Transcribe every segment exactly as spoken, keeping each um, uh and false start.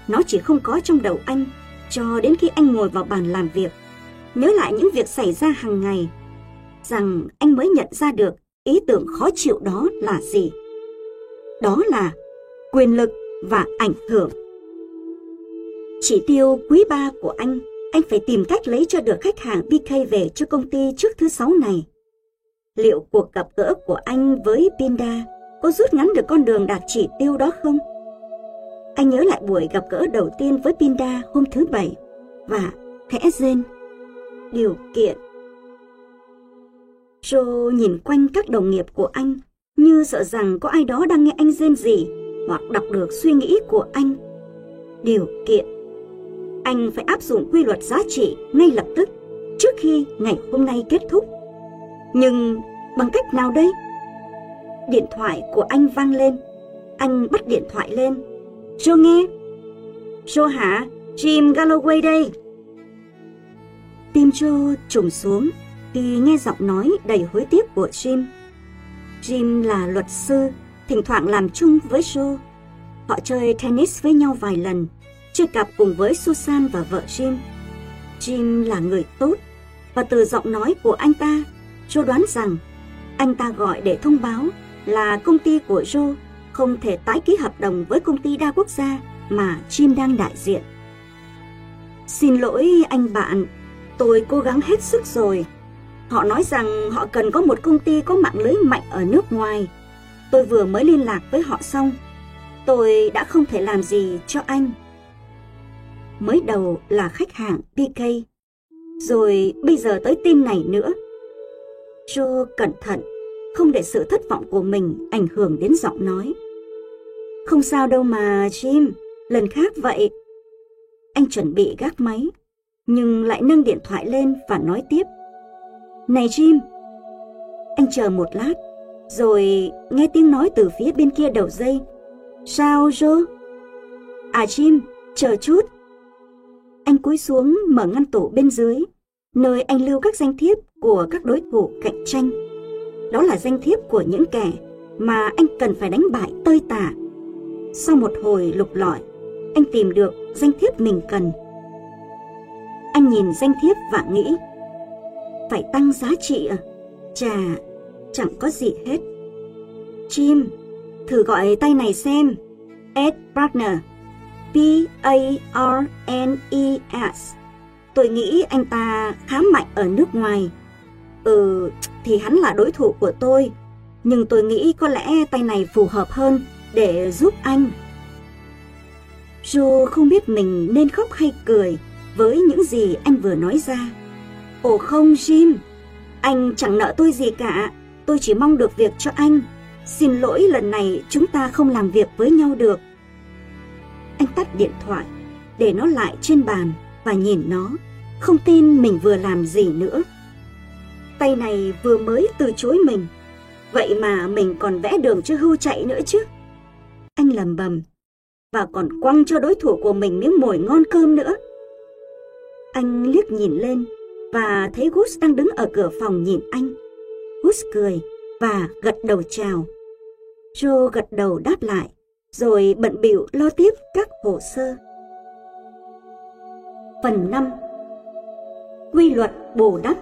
Nó chỉ không có trong đầu anh cho đến khi anh ngồi vào bàn làm việc, nhớ lại những việc xảy ra hàng ngày, rằng anh mới nhận ra được ý tưởng khó chịu đó là gì. Đó là quyền lực và ảnh hưởng. Chỉ tiêu quý ba của anh, anh phải tìm cách lấy cho được khách hàng bê ca về cho công ty trước thứ Sáu này. Liệu cuộc gặp gỡ của anh với Pinda có rút ngắn được con đường đạt chỉ tiêu đó không? Anh nhớ lại buổi gặp gỡ đầu tiên với Pinda hôm thứ Bảy và khẽ rên. Điều kiện. Joe nhìn quanh các đồng nghiệp của anh như sợ rằng có ai đó đang nghe anh rên rỉ hoặc đọc được suy nghĩ của anh. Điều kiện. Anh phải áp dụng quy luật giá trị ngay lập tức trước khi ngày hôm nay kết thúc. Nhưng bằng cách nào đây? Điện thoại của anh vang lên. Anh bắt điện thoại lên. Joe nghe. Joe hả? Jim Galloway đây. Tim Joe trùng xuống khi nghe giọng nói đầy hối tiếc của Jim. Jim là luật sư, thỉnh thoảng làm chung với Joe. Họ chơi tennis với nhau vài lần, chơi cặp cùng với Susan và vợ Jim. Jim là người tốt, và từ giọng nói của anh ta, Joe đoán rằng anh ta gọi để thông báo là công ty của Joe không thể tái ký hợp đồng với công ty đa quốc gia mà Jim đang đại diện. Xin lỗi anh bạn, tôi cố gắng hết sức rồi. Họ nói rằng họ cần có một công ty có mạng lưới mạnh ở nước ngoài. Tôi vừa mới liên lạc với họ xong. Tôi đã không thể làm gì cho anh. Mới đầu là khách hàng pê ca, rồi bây giờ tới tin này nữa. Joe cẩn thận, không để sự thất vọng của mình ảnh hưởng đến giọng nói. Không sao đâu mà Jim, lần khác vậy. Anh chuẩn bị gác máy, nhưng lại nâng điện thoại lên và nói tiếp. Này Jim. Anh chờ một lát, rồi nghe tiếng nói từ phía bên kia đầu dây. Sao Joe? À Jim, chờ chút. Anh cúi xuống mở ngăn tủ bên dưới, nơi anh lưu các danh thiếp của các đối thủ cạnh tranh. Đó là danh thiếp của những kẻ mà anh cần phải đánh bại tơi tả. Sau một hồi lục lọi, anh tìm được danh thiếp mình cần. Anh nhìn danh thiếp và nghĩ, phải tăng giá trị à? Chà, chẳng có gì hết. Jim, thử gọi tay này xem. Ed Partner, P A R N E S. Tôi nghĩ anh ta khá mạnh ở nước ngoài. Ừ, thì hắn là đối thủ của tôi, nhưng tôi nghĩ có lẽ tay này phù hợp hơn để giúp anh. Joe không biết mình nên khóc hay cười với những gì anh vừa nói ra. Ồ không Jim, anh chẳng nợ tôi gì cả. Tôi chỉ mong được việc cho anh. Xin lỗi, lần này chúng ta không làm việc với nhau được. Anh tắt điện thoại, để nó lại trên bàn và nhìn nó, không tin mình vừa làm gì nữa. Tay này vừa mới từ chối mình, vậy mà mình còn vẽ đường cho hươu chạy nữa chứ. Anh lầm bầm, và còn quăng cho đối thủ của mình miếng mồi ngon cơm nữa. Anh liếc nhìn lên và thấy Gus đang đứng ở cửa phòng nhìn anh. Gus cười và gật đầu chào. Joe gật đầu đáp lại, rồi bận bịu lo tiếp các hồ sơ. Phần năm. Quy luật bù đắp.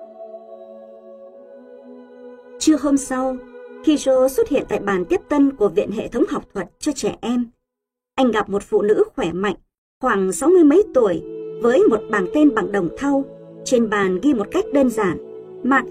Trưa hôm sau, khi Joe xuất hiện tại bàn tiếp tân của Viện Hệ thống Học thuật cho trẻ em, anh gặp một phụ nữ khỏe mạnh, khoảng sáu mươi mấy tuổi, với một bảng tên bằng đồng thau. Trên bàn ghi một cách đơn giản, Mark.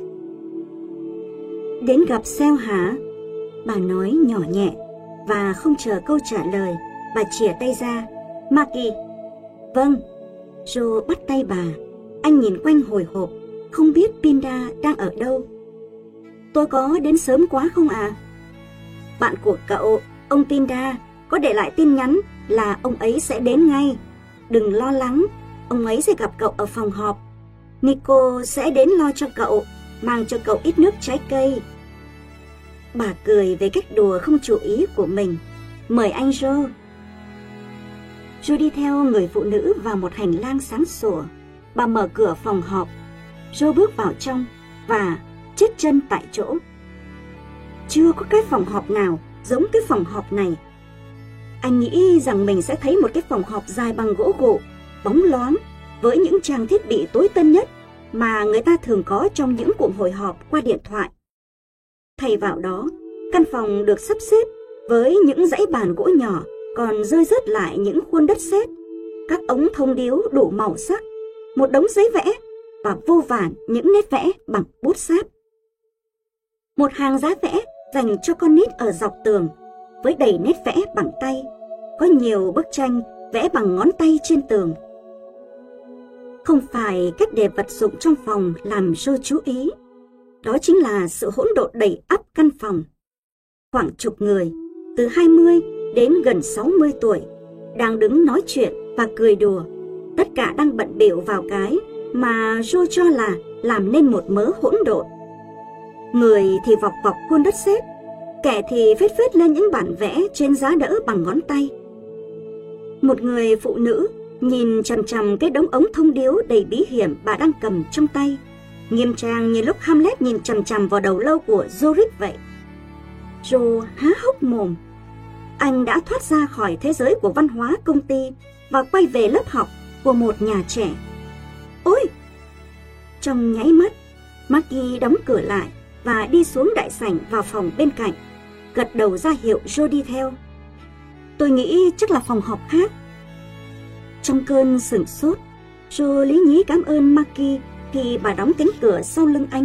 Đến gặp Sale hả? Bà nói nhỏ nhẹ, và không chờ câu trả lời, bà chìa tay ra. Maggie. Vâng. Joe bắt tay bà. Anh nhìn quanh hồi hộp, không biết Pinda đang ở đâu. Tôi có đến sớm quá không ạ? À? Bạn của cậu, ông Pinda, có để lại tin nhắn là ông ấy sẽ đến ngay. Đừng lo lắng, ông ấy sẽ gặp cậu ở phòng họp. Nico sẽ đến lo cho cậu, mang cho cậu ít nước trái cây. Bà cười về cách đùa không chú ý của mình. Mời anh Joe. Joe đi theo người phụ nữ vào một hành lang sáng sủa. Bà mở cửa phòng họp. Joe bước vào trong và chết chân tại chỗ. Chưa có cái phòng họp nào giống cái phòng họp này. Anh nghĩ rằng mình sẽ thấy một cái phòng họp dài bằng gỗ gụ, bóng loáng, với những trang thiết bị tối tân nhất mà người ta thường có trong những cuộc hội họp qua điện thoại. Thay vào đó, căn phòng được sắp xếp với những dãy bàn gỗ nhỏ còn rơi rớt lại những khuôn đất sét, các ống thông điếu đủ màu sắc, một đống giấy vẽ và vô vàn những nét vẽ bằng bút sáp. Một hàng giá vẽ dành cho con nít ở dọc tường với đầy nét vẽ bằng tay, có nhiều bức tranh vẽ bằng ngón tay trên tường. Không phải cách để vật dụng trong phòng làm Joe chú ý, đó chính là sự hỗn độn đầy ắp căn phòng. Khoảng chục người, từ hai mươi đến gần sáu mươi tuổi, đang đứng nói chuyện và cười đùa, tất cả đang bận bịu vào cái mà Joe cho là làm nên một mớ hỗn độn. Người thì vọc vọc khuôn đất sét, kẻ thì phết phết lên những bản vẽ trên giá đỡ bằng ngón tay. Một người phụ nữ nhìn chằm chằm cái đống ống thông điếu đầy bí hiểm bà đang cầm trong tay, nghiêm trang như lúc Hamlet nhìn chằm chằm vào đầu lâu của Yorick vậy. Joe há hốc mồm. Anh đã thoát ra khỏi thế giới của văn hóa công ty và quay về lớp học của một nhà trẻ. Ôi! Trong nháy mắt, Maggie đóng cửa lại và đi xuống đại sảnh vào phòng bên cạnh, gật đầu ra hiệu Joe đi theo. Tôi nghĩ chắc là phòng họp khác. Trong cơn sửng sốt, Joe lý nhí cảm ơn Maggie khi bà đóng cánh cửa sau lưng anh.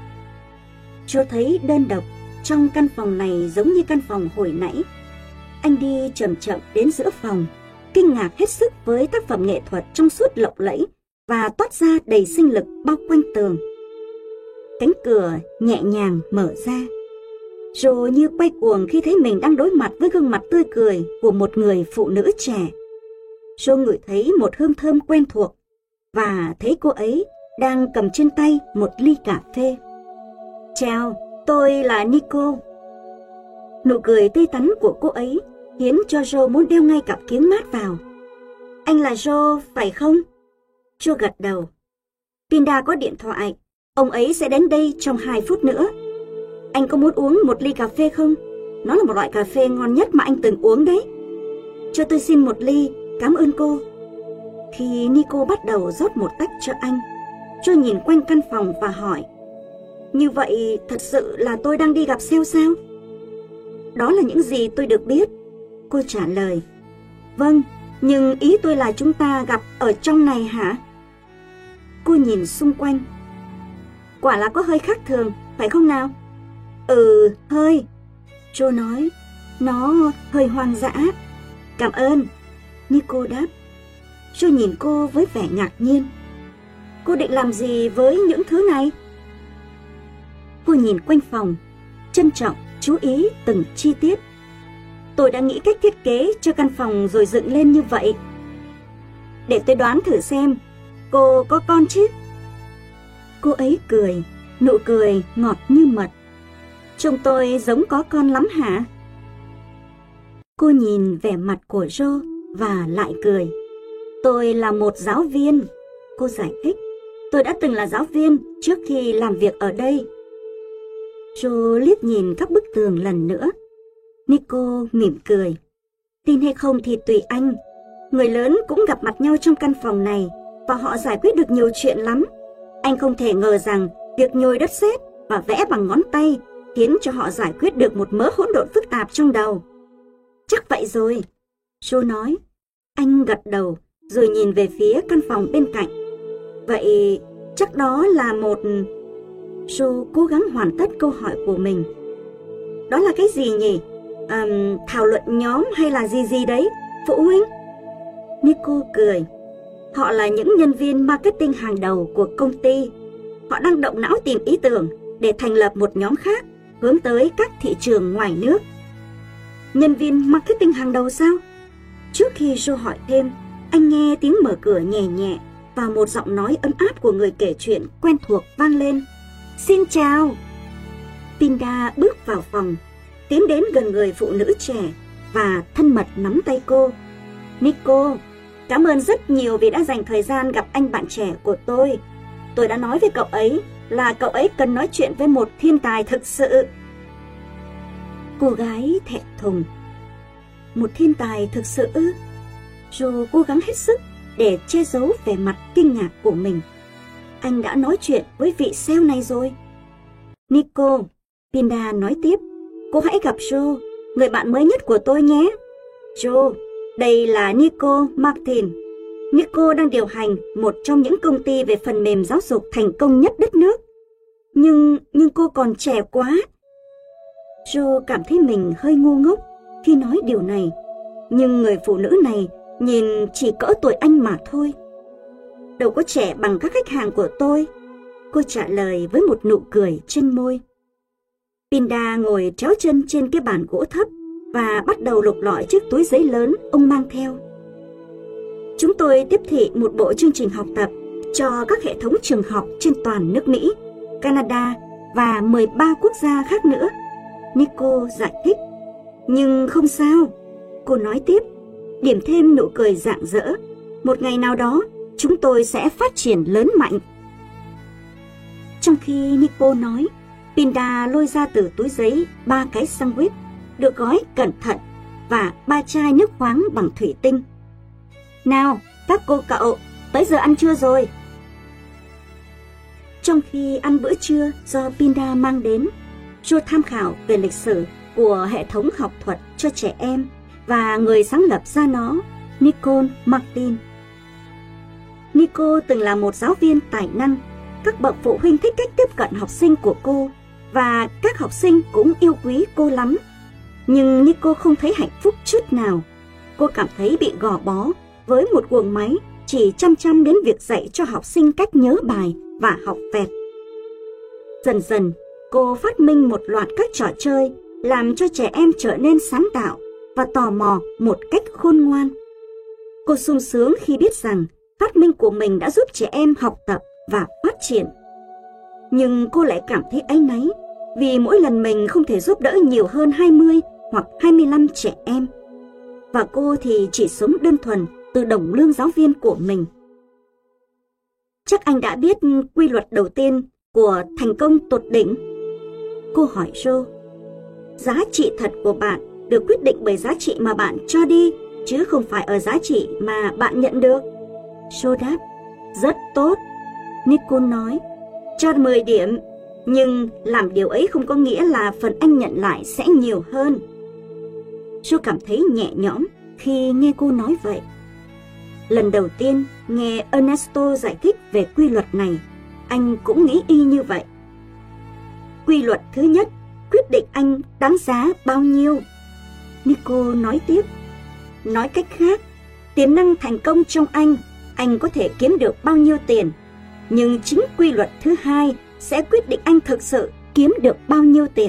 Joe thấy đơn độc trong căn phòng này giống như căn phòng hồi nãy. Anh đi chậm chậm đến giữa phòng, kinh ngạc hết sức với tác phẩm nghệ thuật trong suốt lộng lẫy và toát ra đầy sinh lực bao quanh tường. Cánh cửa nhẹ nhàng mở ra. Joe như quay cuồng khi thấy mình đang đối mặt với gương mặt tươi cười của một người phụ nữ trẻ. Joe ngửi thấy một hương thơm quen thuộc và thấy cô ấy đang cầm trên tay một ly cà phê. Chào, tôi là Nico. Nụ cười tươi tắn của cô ấy khiến cho Joe muốn đeo ngay cặp kiếng mát vào. Anh là Joe, phải không? Joe gật đầu. Pinda có điện thoại, ông ấy sẽ đến đây trong hai phút nữa. Anh có muốn uống một ly cà phê không? Nó là một loại cà phê ngon nhất mà anh từng uống đấy. Cho tôi xin một ly, cảm ơn cô. Khi Nico bắt đầu rót một tách cho anh, Joe nhìn quanh căn phòng và hỏi, như vậy thật sự là tôi đang đi gặp sale sao? Đó là những gì tôi được biết. Cô trả lời. Vâng, nhưng ý tôi là chúng ta gặp ở trong này hả? Cô nhìn xung quanh. Quả là có hơi khác thường, phải không nào? Ừ, hơi. Joe nói, nó hơi hoang dã. Cảm ơn. Nico đáp. Joe nhìn cô với vẻ ngạc nhiên. Cô định làm gì với những thứ này? Cô nhìn quanh phòng, trân trọng chú ý từng chi tiết. Tôi đã nghĩ cách thiết kế cho căn phòng rồi dựng lên như vậy. Để tôi đoán thử xem, cô có con chứ? Cô ấy cười, nụ cười ngọt như mật. Trông tôi giống có con lắm hả? Cô nhìn vẻ mặt của Joe và lại cười. Tôi là một giáo viên, cô giải thích. Tôi đã từng là giáo viên trước khi làm việc ở đây. Joe liếc nhìn các bức tường lần nữa. Nico mỉm cười. Tin hay không thì tùy anh. Người lớn cũng gặp mặt nhau trong căn phòng này và họ giải quyết được nhiều chuyện lắm. Anh không thể ngờ rằng việc nhồi đất sét và vẽ bằng ngón tay khiến cho họ giải quyết được một mớ hỗn độn phức tạp trong đầu. Chắc vậy rồi, Joe nói. Anh gật đầu rồi nhìn về phía căn phòng bên cạnh. Vậy chắc đó là một... Joe cố gắng hoàn tất câu hỏi của mình. Đó là cái gì nhỉ? À, thảo luận nhóm hay là gì gì đấy, phụ huynh? Nico cười. Họ là những nhân viên marketing hàng đầu của công ty. Họ đang động não tìm ý tưởng để thành lập một nhóm khác hướng tới các thị trường ngoài nước. Nhân viên marketing hàng đầu sao? Trước khi Joe hỏi thêm, anh nghe tiếng mở cửa nhẹ nhẹ và một giọng nói ấm áp của người kể chuyện quen thuộc vang lên. Xin chào. Pinda bước vào phòng, tiến đến gần người phụ nữ trẻ và thân mật nắm tay cô. Nico, cảm ơn rất nhiều vì đã dành thời gian gặp anh bạn trẻ của tôi. Tôi đã nói với cậu ấy là cậu ấy cần nói chuyện với một thiên tài thực sự. Cô gái thẹn thùng. một thiên tài thực sự ư? Joe cố gắng hết sức để che giấu vẻ mặt kinh ngạc của mình. Anh đã nói chuyện với vị sale này rồi. Nico, Pinda nói tiếp, cô hãy gặp Joe, người bạn mới nhất của tôi nhé. Joe, đây là Nico Martin. Nico đang điều hành một trong những công ty về phần mềm giáo dục thành công nhất đất nước. Nhưng, nhưng cô còn trẻ quá. Joe cảm thấy mình hơi ngu ngốc khi nói điều này. Nhưng người phụ nữ này nhìn chỉ cỡ tuổi anh mà thôi. Đâu có trẻ bằng các khách hàng của tôi, cô trả lời với một nụ cười trên môi. Pinda ngồi tréo chân trên cái bàn gỗ thấp và bắt đầu lục lọi chiếc túi giấy lớn ông mang theo. Chúng tôi tiếp thị một bộ chương trình học tập cho các hệ thống trường học trên toàn nước Mỹ, Canada và mười ba quốc gia khác nữa. Nico giải thích. Nhưng không sao, cô nói tiếp, điểm thêm nụ cười rạng rỡ. Một ngày nào đó, chúng tôi sẽ phát triển lớn mạnh. Trong khi Nico nói, Pinda lôi ra từ túi giấy ba cái sandwich được gói cẩn thận và ba chai nước khoáng bằng thủy tinh. Nào, các cô cậu, tới giờ ăn trưa rồi. Trong khi ăn bữa trưa do Pinda mang đến, Joe tham khảo về lịch sử của hệ thống học thuật cho trẻ em và người sáng lập ra nó, Nico Martin. Nico từng là một giáo viên tài năng. Các bậc phụ huynh thích cách tiếp cận học sinh của cô và các học sinh cũng yêu quý cô lắm. Nhưng Nico không thấy hạnh phúc chút nào. Cô cảm thấy bị gò bó với một guồng máy chỉ chăm chăm đến việc dạy cho học sinh cách nhớ bài và học vẹt. Dần dần, cô phát minh một loạt các trò chơi làm cho trẻ em trở nên sáng tạo và tò mò một cách khôn ngoan. Cô sung sướng khi biết rằng phát minh của mình đã giúp trẻ em học tập và phát triển. Nhưng cô lại cảm thấy áy náy vì mỗi lần mình không thể giúp đỡ nhiều hơn hai mươi hoặc hai mươi lăm trẻ em. Và cô thì chỉ sống đơn thuần từ đồng lương giáo viên của mình. Chắc anh đã biết quy luật đầu tiên của thành công tột đỉnh? Cô hỏi Joe. Giá trị thật của bạn được quyết định bởi giá trị mà bạn cho đi, chứ không phải ở giá trị mà bạn nhận được. Joe đáp. Rất tốt. Nico nói. Cho mười điểm, nhưng làm điều ấy không có nghĩa là phần anh nhận lại sẽ nhiều hơn. Joe cảm thấy nhẹ nhõm khi nghe cô nói vậy. Lần đầu tiên nghe Ernesto giải thích về quy luật này, anh cũng nghĩ y như vậy. Quy luật thứ nhất quyết định anh đáng giá bao nhiêu. Nico nói tiếp. Nói cách khác, tiềm năng thành công trong anh, anh có thể kiếm được bao nhiêu tiền. Nhưng chính quy luật thứ hai sẽ quyết định anh thực sự kiếm được bao nhiêu tiền.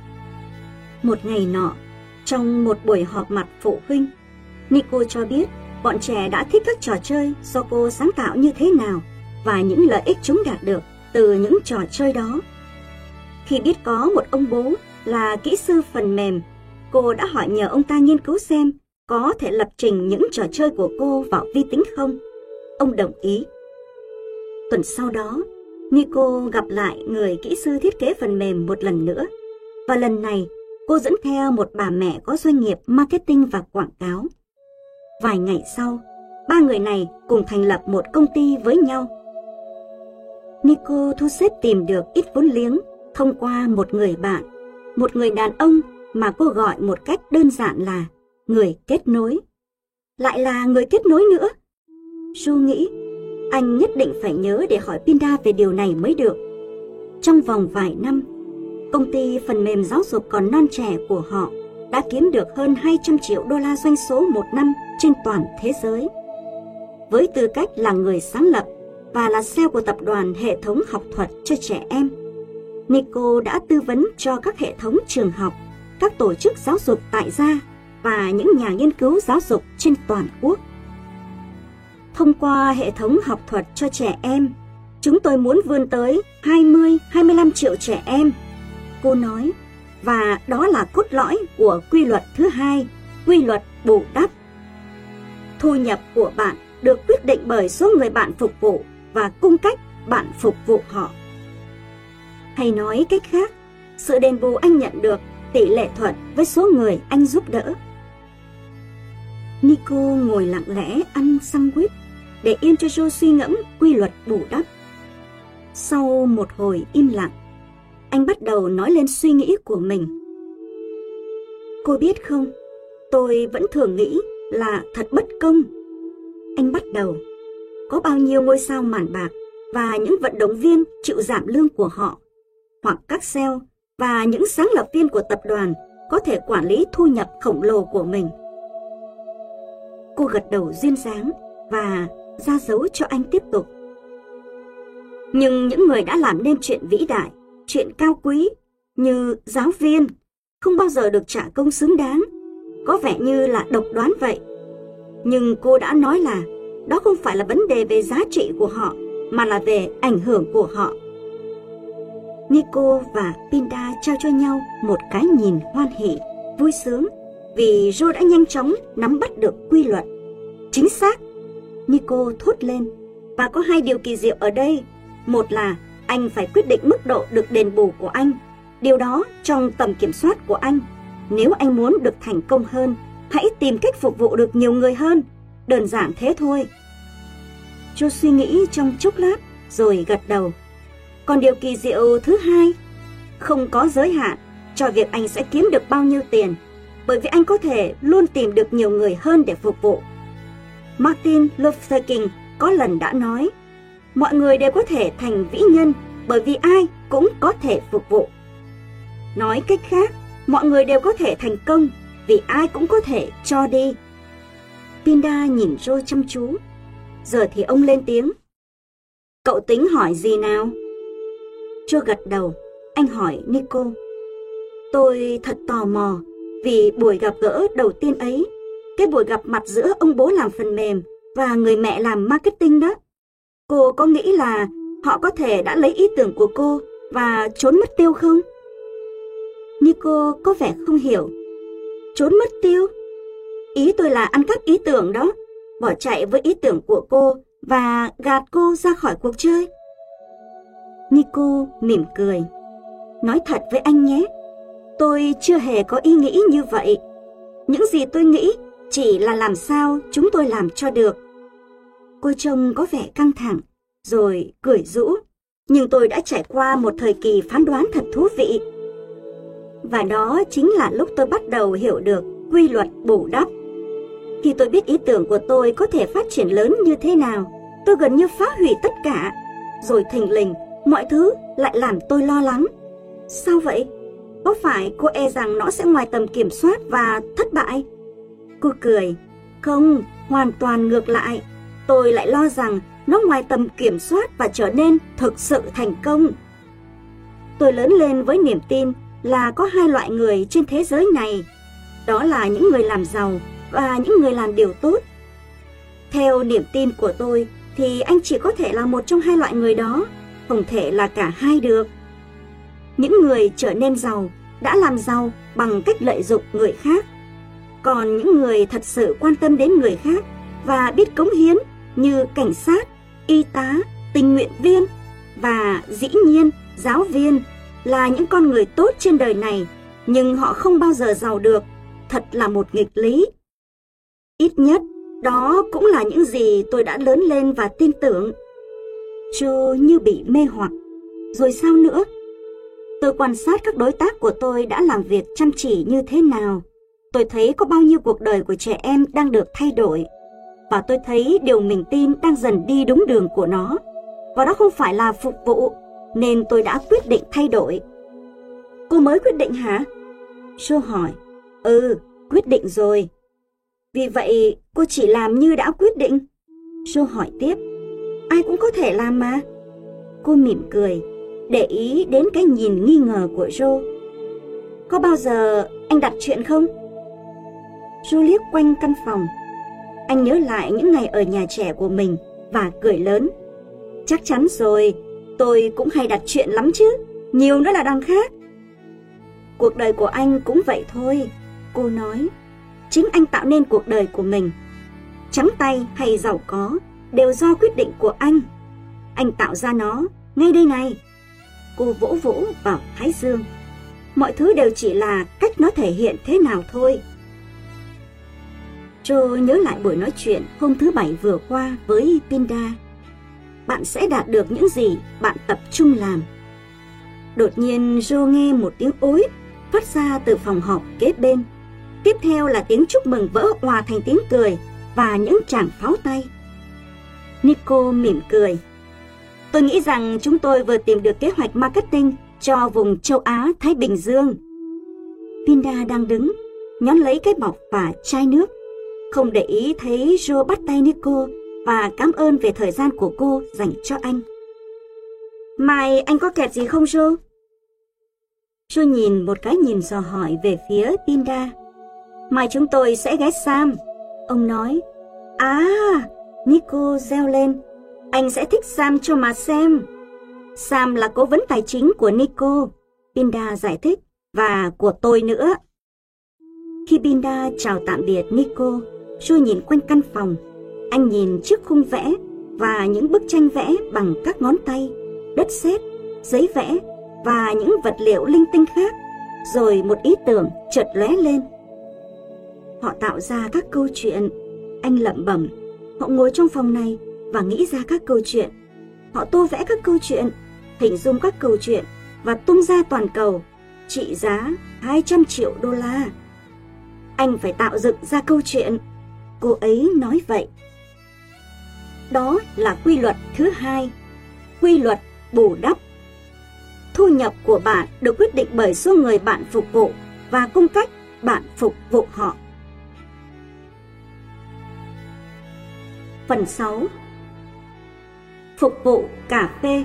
Một ngày nọ, trong một buổi họp mặt phụ huynh, Nico cho biết bọn trẻ đã thích các trò chơi do cô sáng tạo như thế nào và những lợi ích chúng đạt được từ những trò chơi đó. Khi biết có một ông bố là kỹ sư phần mềm, cô đã hỏi nhờ ông ta nghiên cứu xem có thể lập trình những trò chơi của cô vào vi tính không. Ông đồng ý. Tuần sau đó, Nico gặp lại người kỹ sư thiết kế phần mềm một lần nữa. Và lần này, cô dẫn theo một bà mẹ có doanh nghiệp marketing và quảng cáo. Vài ngày sau, ba người này cùng thành lập một công ty với nhau. Nico thu xếp tìm được ít vốn liếng thông qua một người bạn, một người đàn ông mà cô gọi một cách đơn giản là người kết nối. Lại là người kết nối nữa. Joe nghĩ, anh nhất định phải nhớ để hỏi Pinda về điều này mới được. Trong vòng vài năm, công ty phần mềm giáo dục còn non trẻ của họ đã kiếm được hơn hai trăm triệu đô la doanh số một năm trên toàn thế giới. Với tư cách là người sáng lập và là xê e o của tập đoàn hệ thống học thuật cho trẻ em, Nico đã tư vấn cho các hệ thống trường học, các tổ chức giáo dục tại gia và những nhà nghiên cứu giáo dục trên toàn quốc. Thông qua hệ thống học thuật cho trẻ em, chúng tôi muốn vươn tới hai mươi đến hai mươi lăm triệu trẻ em, cô nói, và đó là cốt lõi của quy luật thứ hai, quy luật bù đắp. Thu nhập của bạn được quyết định bởi số người bạn phục vụ và cung cách bạn phục vụ họ. Hay nói cách khác, sự đền bù anh nhận được tỷ lệ thuận với số người anh giúp đỡ. Nico ngồi lặng lẽ ăn sandwich để yên cho Joe suy ngẫm quy luật bù đắp. Sau một hồi im lặng, anh bắt đầu nói lên suy nghĩ của mình. Cô biết không, tôi vẫn thường nghĩ là thật bất công. Anh bắt đầu, có bao nhiêu ngôi sao màn bạc và những vận động viên chịu giảm lương của họ, hoặc các sale và những sáng lập viên của tập đoàn có thể quản lý thu nhập khổng lồ của mình. Cô gật đầu duyên dáng và ra dấu cho anh tiếp tục. Nhưng những người đã làm nên chuyện vĩ đại, chuyện cao quý như giáo viên không bao giờ được trả công xứng đáng, có vẻ như là độc đoán vậy. Nhưng cô đã nói là đó không phải là vấn đề về giá trị của họ, mà là về ảnh hưởng của họ. Nico và Pinda trao cho nhau một cái nhìn hoan hỉ, vui sướng, vì Joe đã nhanh chóng nắm bắt được quy luật. Chính xác, Nico thốt lên, và có hai điều kỳ diệu ở đây. Một là anh phải quyết định mức độ được đền bù của anh. Điều đó trong tầm kiểm soát của anh. Nếu anh muốn được thành công hơn, hãy tìm cách phục vụ được nhiều người hơn. Đơn giản thế thôi. Joe suy nghĩ trong chốc lát rồi gật đầu. Còn điều kỳ diệu thứ hai, không có giới hạn cho việc anh sẽ kiếm được bao nhiêu tiền, bởi vì anh có thể luôn tìm được nhiều người hơn để phục vụ. Martin Luther King có lần đã nói, mọi người đều có thể thành vĩ nhân bởi vì ai cũng có thể phục vụ. Nói cách khác, mọi người đều có thể thành công vì ai cũng có thể cho đi. Pinda nhìn Joe chăm chú. Giờ thì ông lên tiếng. Cậu tính hỏi gì nào? Joe gật đầu. Anh hỏi Nico. Tôi thật tò mò vì buổi gặp gỡ đầu tiên ấy, cái buổi gặp mặt giữa ông bố làm phần mềm và người mẹ làm marketing đó. Cô có nghĩ là họ có thể đã lấy ý tưởng của cô và trốn mất tiêu không? Nico có vẻ không hiểu. Trốn mất tiêu? Ý tôi là ăn cắp ý tưởng đó, bỏ chạy với ý tưởng của cô và gạt cô ra khỏi cuộc chơi. Nico mỉm cười. Nói thật với anh nhé, tôi chưa hề có ý nghĩ như vậy. Những gì tôi nghĩ chỉ là làm sao chúng tôi làm cho được. Cô trông có vẻ căng thẳng, rồi cười rũ. Nhưng tôi đã trải qua một thời kỳ phán đoán thật thú vị. Và đó chính là lúc tôi bắt đầu hiểu được quy luật bù đắp. Khi tôi biết ý tưởng của tôi có thể phát triển lớn như thế nào, tôi gần như phá hủy tất cả. Rồi thình lình, mọi thứ lại làm tôi lo lắng. Sao vậy? Có phải cô e rằng nó sẽ ngoài tầm kiểm soát và thất bại? Cô cười. Không, hoàn toàn ngược lại. Tôi lại lo rằng nó ngoài tầm kiểm soát và trở nên thực sự thành công. Tôi lớn lên với niềm tin là có hai loại người trên thế giới này. Đó là những người làm giàu và những người làm điều tốt. Theo niềm tin của tôi thì anh chỉ có thể là một trong hai loại người đó, không thể là cả hai được. Những người trở nên giàu đã làm giàu bằng cách lợi dụng người khác. Còn những người thật sự quan tâm đến người khác và biết cống hiến như cảnh sát, y tá, tình nguyện viên và dĩ nhiên giáo viên là những con người tốt trên đời này, nhưng họ không bao giờ giàu được. Thật là một nghịch lý. Ít nhất, đó cũng là những gì tôi đã lớn lên và tin tưởng. Joe như bị mê hoặc. Rồi sao nữa? Tôi quan sát các đối tác của tôi đã làm việc chăm chỉ như thế nào. Tôi thấy có bao nhiêu cuộc đời của trẻ em đang được thay đổi. Và tôi thấy điều mình tin đang dần đi đúng đường của nó. Và đó không phải là phục vụ, nên tôi đã quyết định thay đổi. Cô mới quyết định hả? Joe hỏi. Ừ, quyết định rồi. Vì vậy, cô chỉ làm như đã quyết định? Joe hỏi tiếp. Ai cũng có thể làm mà. Cô mỉm cười, để ý đến cái nhìn nghi ngờ của Joe. Có bao giờ anh đặt chuyện không? Joe liếc quanh căn phòng. Anh nhớ lại những ngày ở nhà trẻ của mình và cười lớn. Chắc chắn rồi, tôi cũng hay đặt chuyện lắm chứ, nhiều nữa là đằng khác. Cuộc đời của anh cũng vậy thôi, cô nói. Chính anh tạo nên cuộc đời của mình. Trắng tay hay giàu có đều do quyết định của anh. Anh tạo ra nó ngay đây này. Cô vỗ vỗ vào thái dương. Mọi thứ đều chỉ là cách nó thể hiện thế nào thôi. Joe nhớ lại buổi nói chuyện hôm thứ Bảy vừa qua với Pinda. Bạn sẽ đạt được những gì bạn tập trung làm. Đột nhiên Joe nghe một tiếng ối phát ra từ phòng họp kế bên. Tiếp theo là tiếng chúc mừng vỡ òa thành tiếng cười và những tràng pháo tay. Nico mỉm cười. Tôi nghĩ rằng chúng tôi vừa tìm được kế hoạch marketing cho vùng châu Á-Thái Bình Dương. Pinda đang đứng, nhón lấy cái bọc và chai nước. Không để ý thấy Joe bắt tay Nico và cảm ơn về thời gian của cô dành cho anh. Mai anh có kẹt gì không Joe? Joe nhìn một cái nhìn dò hỏi về phía Pinda. Mai chúng tôi sẽ ghé Sam. Ông nói. À, Nico reo lên. Anh sẽ thích Sam cho mà xem. Sam là cố vấn tài chính của Nico, Pinda giải thích, và của tôi nữa. Khi Pinda chào tạm biệt Nico, Joe nhìn quanh căn phòng. Anh nhìn chiếc khung vẽ và những bức tranh vẽ bằng các ngón tay, đất sét, giấy vẽ và những vật liệu linh tinh khác. Rồi một ý tưởng chợt lóe lên. Họ tạo ra các câu chuyện. Anh lẩm bẩm. Họ ngồi trong phòng này và nghĩ ra các câu chuyện. Họ tô vẽ các câu chuyện, hình dung các câu chuyện và tung ra toàn cầu, trị giá hai trăm triệu đô la. Anh phải tạo dựng ra câu chuyện. Cô ấy nói vậy. Đó là quy luật thứ hai. Quy luật bù đắp. Thu nhập của bạn được quyết định bởi số người bạn phục vụ và cung cách bạn phục vụ họ. Phần sáu. Phục vụ cà phê.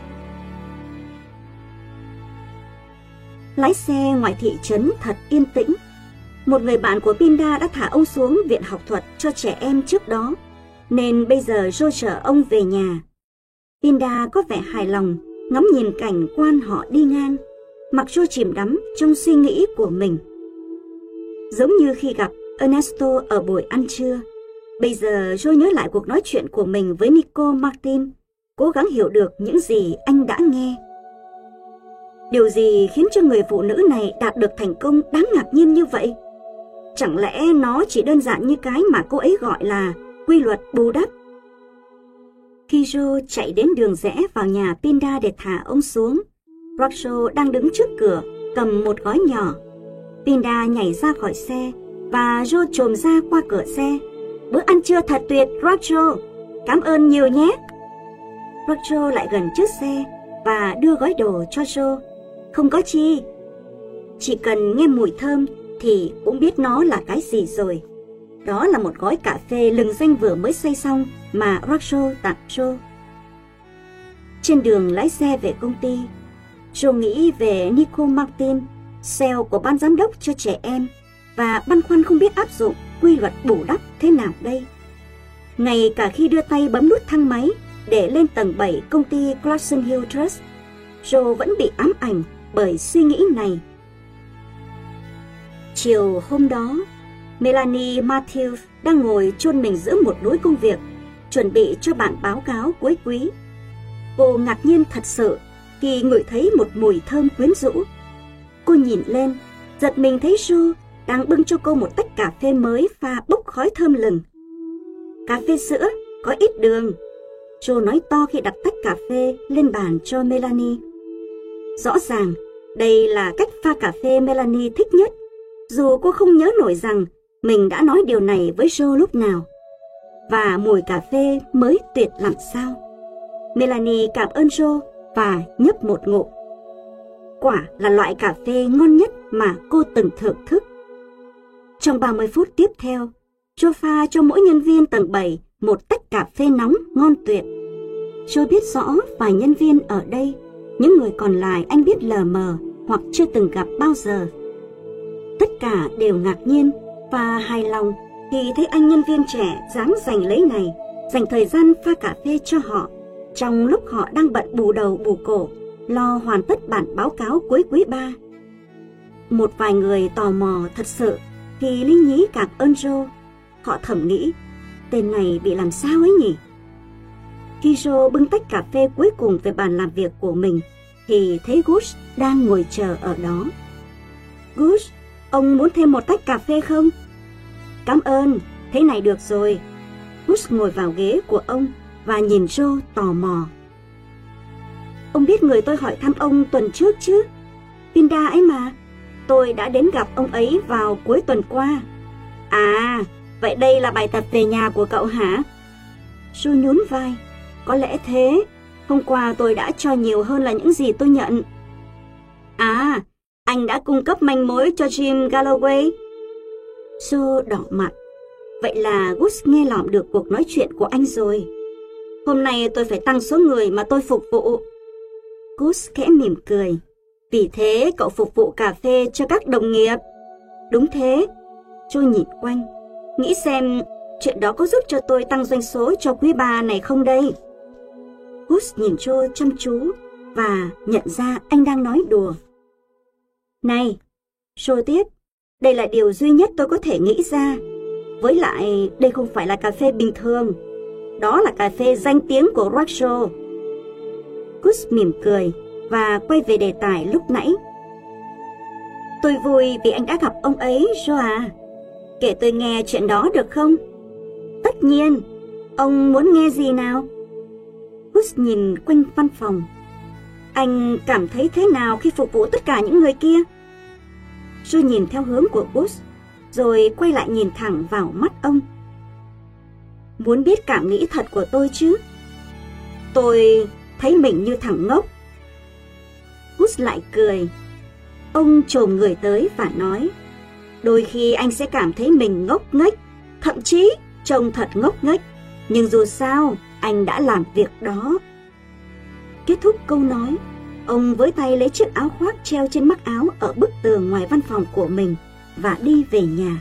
Lái xe ngoài thị trấn thật yên tĩnh. Một người bạn của Pinda đã thả ông xuống viện học thuật cho trẻ em trước đó, nên bây giờ Joe chở ông về nhà. Pinda có vẻ hài lòng, ngắm nhìn cảnh quan họ đi ngang, mặc Joe chìm đắm trong suy nghĩ của mình. Giống như khi gặp Ernesto ở buổi ăn trưa, bây giờ Joe nhớ lại cuộc nói chuyện của mình với Nico Martin, cố gắng hiểu được những gì anh đã nghe. Điều gì khiến cho người phụ nữ này đạt được thành công đáng ngạc nhiên như vậy? Chẳng lẽ nó chỉ đơn giản như cái mà cô ấy gọi là quy luật bù đắp? Khi Joe chạy đến đường rẽ vào nhà Pinda để thả ông xuống, Rachel đang đứng trước cửa, cầm một gói nhỏ. Pinda nhảy ra khỏi xe và Joe chồm ra qua cửa xe. Bữa ăn trưa thật tuyệt, Rachel. Cảm ơn nhiều nhé. Rachel lại gần chiếc xe và đưa gói đồ cho Joe. Không có chi. Chỉ cần nghe mùi thơm thì cũng biết nó là cái gì rồi. Đó là một gói cà phê lừng danh vừa mới xay xong mà Rachel tặng Joe. Trên đường lái xe về công ty, Joe nghĩ về Nico Martin, sale của ban giám đốc cho trẻ em, và băn khoăn không biết áp dụng quy luật bù đắp thế nào đây. Ngay cả khi đưa tay bấm nút thang máy để lên tầng bảy công ty Clarkson Hill Trust, Joe vẫn bị ám ảnh bởi suy nghĩ này. Chiều hôm đó, Melanie Matthews đang ngồi chôn mình giữa một núi công việc, chuẩn bị cho bản báo cáo cuối quý. Cô ngạc nhiên thật sự khi ngửi thấy một mùi thơm quyến rũ. Cô nhìn lên, giật mình thấy Joe đang bưng cho cô một tách cà phê mới pha bốc khói thơm lừng. Cà phê sữa, có ít đường, Joe nói to khi đặt tách cà phê lên bàn cho Melanie. Rõ ràng, đây là cách pha cà phê Melanie thích nhất, dù cô không nhớ nổi rằng mình đã nói điều này với Joe lúc nào. Và mùi cà phê mới tuyệt làm sao. Melanie cảm ơn Joe và nhấp một ngụm. Quả là loại cà phê ngon nhất mà cô từng thưởng thức. Trong ba mươi phút tiếp theo, Joe pha cho mỗi nhân viên tầng bảy một tách cà phê nóng ngon tuyệt. Joe biết rõ vài nhân viên ở đây, những người còn lại anh biết lờ mờ hoặc chưa từng gặp bao giờ. Tất cả đều ngạc nhiên và hài lòng khi thấy anh nhân viên trẻ dám giành lấy này, dành thời gian pha cà phê cho họ, trong lúc họ đang bận bù đầu bù cổ, lo hoàn tất bản báo cáo cuối quý ba. Một vài người tò mò thật sự khi lý nhí cảm ơn Joe. Họ thầm nghĩ, tên này bị làm sao ấy nhỉ? Khi Joe bưng tách cà phê cuối cùng về bàn làm việc của mình, thì thấy Gus đang ngồi chờ ở đó. Gus, ông muốn thêm một tách cà phê không? Cảm ơn, Thế này được rồi. Gus ngồi vào ghế của ông và nhìn Joe tò mò. Ông biết người tôi hỏi thăm ông tuần trước chứ? Pinda ấy mà. Tôi đã đến gặp ông ấy vào cuối tuần qua. À, vậy đây là bài tập về nhà của cậu hả? Joe nhún vai. Có lẽ thế. Hôm qua tôi đã cho nhiều hơn là những gì tôi nhận. À, anh đã cung cấp manh mối cho Jim Galloway. Joe đỏ mặt. Vậy là Gus nghe lỏm được cuộc nói chuyện của anh rồi. Hôm nay tôi phải tăng số người mà tôi phục vụ. Gus khẽ mỉm cười. Vì thế cậu phục vụ cà phê cho các đồng nghiệp. Đúng thế. Joe nhìn quanh. Nghĩ xem chuyện đó có giúp cho tôi tăng doanh số cho quý ba này không đây? Gus nhìn Joe chăm chú và nhận ra anh đang nói đùa. Này, Joe tiếp, đây là điều duy nhất tôi có thể nghĩ ra. Với lại, đây không phải là cà phê bình thường. Đó là cà phê danh tiếng của Rockshaw. Gus mỉm cười và quay về đề tài lúc nãy. Tôi vui vì anh đã gặp ông ấy, Joe à. Kể tôi nghe chuyện đó được không? Tất nhiên. Ông muốn nghe gì nào? Gus nhìn quanh văn phòng. Anh cảm thấy thế nào khi phục vụ tất cả những người kia? Joe nhìn theo hướng của Gus, rồi quay lại nhìn thẳng vào mắt ông. Muốn biết cảm nghĩ thật của tôi chứ? Tôi thấy mình như thằng ngốc. Gus lại cười. Ông chồm người tới và nói, đôi khi anh sẽ cảm thấy mình ngốc nghếch, thậm chí trông thật ngốc nghếch, nhưng dù sao, anh đã làm việc đó. Kết thúc câu nói, ông với tay lấy chiếc áo khoác treo trên mắc áo ở bức tường ngoài văn phòng của mình và đi về nhà.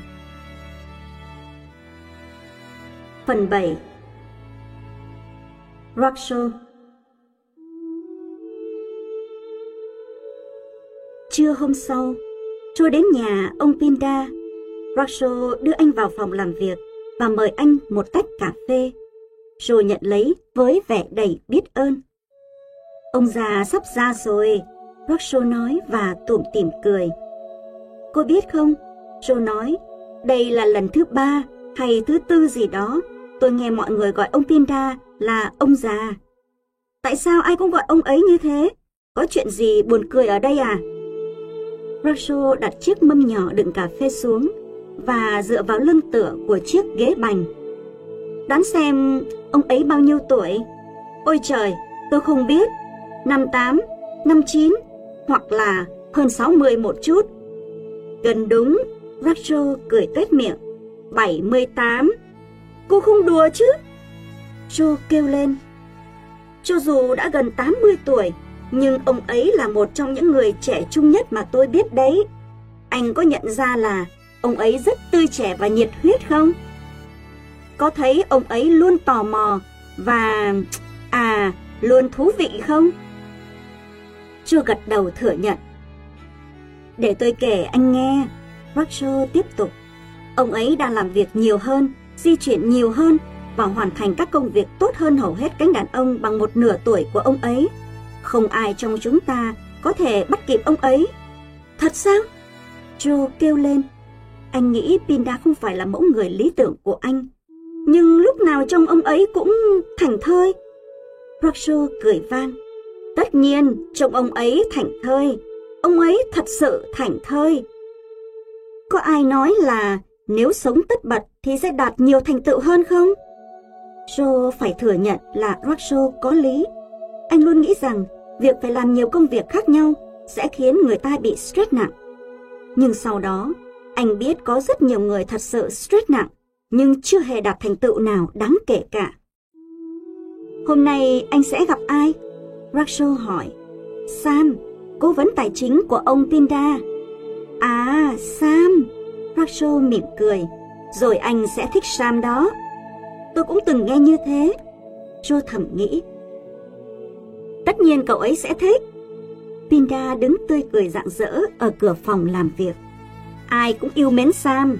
Phần bảy. Rockshaw. Trưa hôm sau, Joe đến nhà ông Pinda. Rockshaw đưa anh vào phòng làm việc và mời anh một tách cà phê. Joe nhận lấy với vẻ đầy biết ơn. Ông già sắp ra rồi, Rockshaw nói và tủm tỉm cười. Cô biết không, Joe nói, đây là lần thứ ba hay thứ tư gì đó tôi nghe mọi người gọi ông Pinda là ông già. Tại sao ai cũng gọi ông ấy như thế? Có chuyện gì buồn cười ở đây à? Rockshaw đặt chiếc mâm nhỏ đựng cà phê xuống và dựa vào lưng tựa của chiếc ghế bành. Đoán xem ông ấy bao nhiêu tuổi? Ôi trời, tôi không biết. Năm tám, năm chín, hoặc là hơn sáu mươi một chút. Gần đúng, Rockshaw cười tuét miệng. Bảy mươi tám. Cô không đùa chứ? Joe kêu lên. Cho dù đã gần tám mươi tuổi, nhưng ông ấy là một trong những người trẻ trung nhất mà tôi biết đấy. Anh có nhận ra là ông ấy rất tươi trẻ và nhiệt huyết không? Có thấy ông ấy luôn tò mò và... à, luôn thú vị không? Joe gật đầu thừa nhận. Để tôi kể anh nghe, Rockshaw tiếp tục. Ông ấy đang làm việc nhiều hơn, di chuyển nhiều hơn và hoàn thành các công việc tốt hơn hầu hết cánh đàn ông bằng một nửa tuổi của ông ấy. Không ai trong chúng ta có thể bắt kịp ông ấy. Thật sao? Joe kêu lên. Anh nghĩ Pinda không phải là mẫu người lý tưởng của anh, nhưng lúc nào trong ông ấy cũng thảnh thơi. Rockshaw cười vang. Tất nhiên, trông ông ấy thảnh thơi. Ông ấy thật sự thảnh thơi. Có ai nói là nếu sống tất bật thì sẽ đạt nhiều thành tựu hơn không? Joe phải thừa nhận là Rockshaw có lý. Anh luôn nghĩ rằng việc phải làm nhiều công việc khác nhau sẽ khiến người ta bị stress nặng. Nhưng sau đó, anh biết có rất nhiều người thật sự stress nặng, nhưng chưa hề đạt thành tựu nào đáng kể cả. Hôm nay anh sẽ gặp ai? Rockshaw hỏi. Sam, cố vấn tài chính của ông Pinda. À, Sam. Rockshaw mỉm cười. Rồi anh sẽ thích Sam đó. Tôi cũng từng nghe như thế. Joe thầm nghĩ. Tất nhiên cậu ấy sẽ thích. Pinda đứng tươi cười rạng rỡ ở cửa phòng làm việc. Ai cũng yêu mến Sam.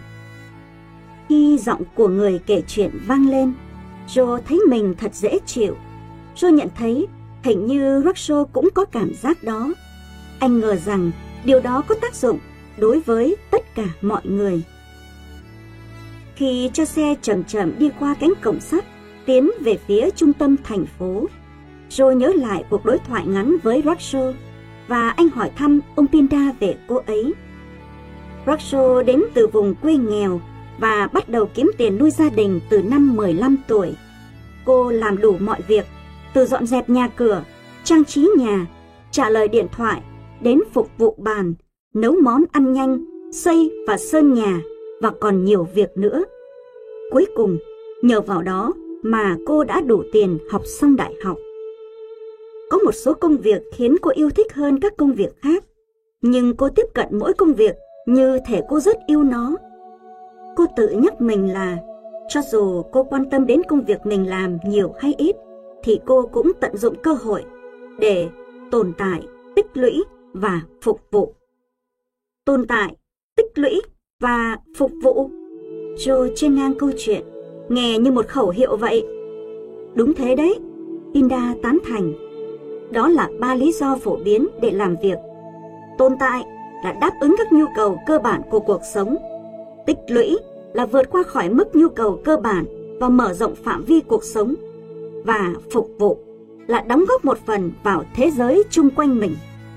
Khi giọng của người kể chuyện vang lên, Joe thấy mình thật dễ chịu. Joe nhận thấy hình như Rockshaw cũng có cảm giác đó. Anh ngờ rằng điều đó có tác dụng đối với tất cả mọi người. Khi cho xe chậm chậm đi qua cánh cổng sắt, tiến về phía trung tâm thành phố, Joe nhớ lại cuộc đối thoại ngắn với Rachel và anh hỏi thăm ông Pinda về cô ấy. Rachel đến từ vùng quê nghèo và bắt đầu kiếm tiền nuôi gia đình từ năm mười lăm tuổi. Cô làm đủ mọi việc, từ dọn dẹp nhà cửa, trang trí nhà, trả lời điện thoại, đến phục vụ bàn, nấu món ăn nhanh, xây và sơn nhà và còn nhiều việc nữa. Cuối cùng, nhờ vào đó mà cô đã đủ tiền học xong đại học. Có một số công việc khiến cô yêu thích hơn các công việc khác, nhưng cô tiếp cận mỗi công việc như thể cô rất yêu nó. Cô tự nhắc mình là cho dù cô quan tâm đến công việc mình làm nhiều hay ít, thì cô cũng tận dụng cơ hội để tồn tại, tích lũy và phục vụ. Tồn tại, tích lũy và phục vụ. Joe chen ngang câu chuyện, nghe như một khẩu hiệu vậy. Đúng thế đấy, Pinda tán thành. Đó là ba lý do phổ biến để làm việc. Tồn tại là đáp ứng các nhu cầu cơ bản của cuộc sống. Tích lũy là vượt qua khỏi mức nhu cầu cơ bản và mở rộng phạm vi cuộc sống. Và phục vụ là đóng góp một phần vào thế giới chung quanh mình.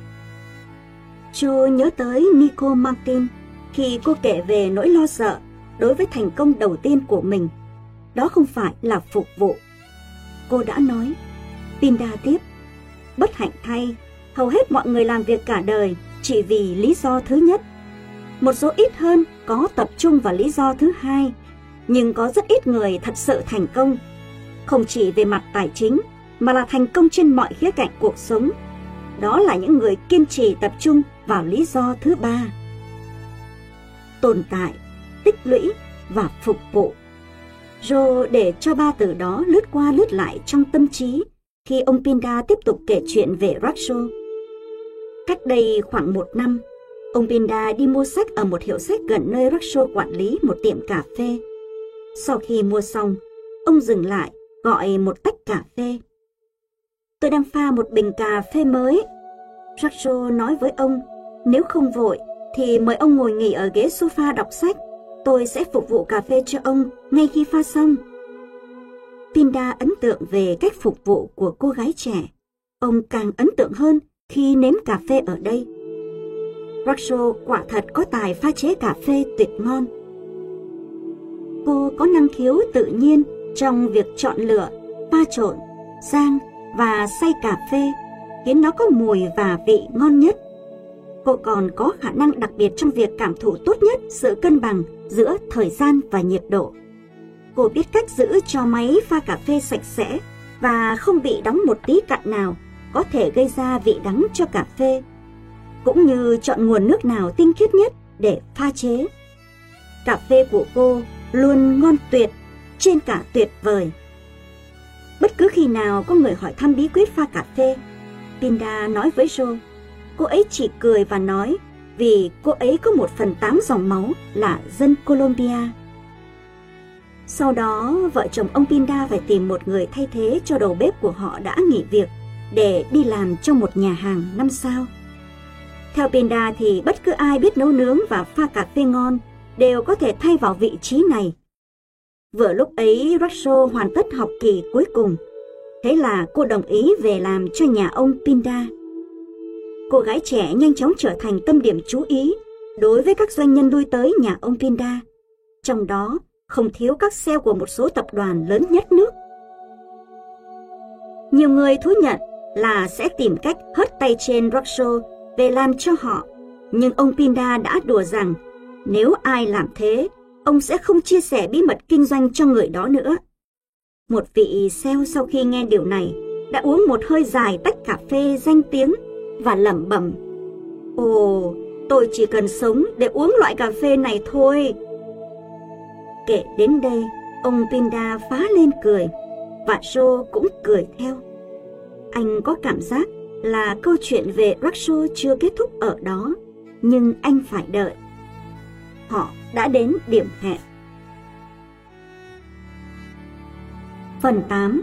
Joe nhớ tới Nico Martin khi cô kể về nỗi lo sợ đối với thành công đầu tiên của mình. Đó không phải là phục vụ. Cô đã nói, Pinda tiếp, bất hạnh thay, hầu hết mọi người làm việc cả đời chỉ vì lý do thứ nhất. Một số ít hơn có tập trung vào lý do thứ hai, nhưng có rất ít người thật sự thành công, không chỉ về mặt tài chính, mà là thành công trên mọi khía cạnh cuộc sống. Đó là những người kiên trì tập trung vào lý do thứ ba. Tồn tại, tích lũy và phục vụ. Joe để cho ba từ đó lướt qua lướt lại trong tâm trí khi ông Pinda tiếp tục kể chuyện về Rachel. Cách đây khoảng một năm, ông Pinda đi mua sách ở một hiệu sách gần nơi Rachel quản lý một tiệm cà phê. Sau khi mua xong, ông dừng lại gọi một tách cà phê. Tôi đang pha một bình cà phê mới. Rachel nói với ông, nếu không vội thì mời ông ngồi nghỉ ở ghế sofa đọc sách. Tôi sẽ phục vụ cà phê cho ông ngay khi pha xong. Pinda ấn tượng về cách phục vụ của cô gái trẻ. Ông càng ấn tượng hơn khi nếm cà phê ở đây. Rachel quả thật có tài pha chế cà phê tuyệt ngon. Cô có năng khiếu tự nhiên trong việc chọn lựa, pha trộn, rang và xay cà phê, khiến nó có mùi và vị ngon nhất. Cô còn có khả năng đặc biệt trong việc cảm thụ tốt nhất sự cân bằng giữa thời gian và nhiệt độ. Cô biết cách giữ cho máy pha cà phê sạch sẽ và không bị đóng một tí cặn nào có thể gây ra vị đắng cho cà phê, cũng như chọn nguồn nước nào tinh khiết nhất để pha chế. Cà phê của cô luôn ngon tuyệt, trên cả tuyệt vời. Bất cứ khi nào có người hỏi thăm bí quyết pha cà phê, Pinda nói với Joe, cô ấy chỉ cười và nói vì cô ấy có một phần tám dòng máu là dân Colombia. Sau đó, vợ chồng ông Pinda phải tìm một người thay thế cho đầu bếp của họ đã nghỉ việc để đi làm trong một nhà hàng năm sao. Theo Pinda thì bất cứ ai biết nấu nướng và pha cà phê ngon đều có thể thay vào vị trí này. Vừa lúc ấy Rachel hoàn tất học kỳ cuối cùng, thế là cô đồng ý về làm cho nhà ông Pinda. Cô gái trẻ nhanh chóng trở thành tâm điểm chú ý đối với các doanh nhân lui tới nhà ông Pinda, trong đó không thiếu các sale của một số tập đoàn lớn nhất nước. Nhiều người thú nhận là sẽ tìm cách hất tay trên Rachel về làm cho họ, nhưng ông Pinda đã đùa rằng nếu ai làm thế, ông sẽ không chia sẻ bí mật kinh doanh cho người đó nữa. Một vị sale sau khi nghe điều này đã uống một hơi dài tách cà phê danh tiếng và lẩm bẩm, ồ, tôi chỉ cần sống để uống loại cà phê này thôi. Kể đến đây, ông Pinda phá lên cười, và Joe cũng cười theo. Anh có cảm giác là câu chuyện về Rachel chưa kết thúc ở đó, nhưng anh phải đợi. Họ đã đến điểm hẹn. Phần tám.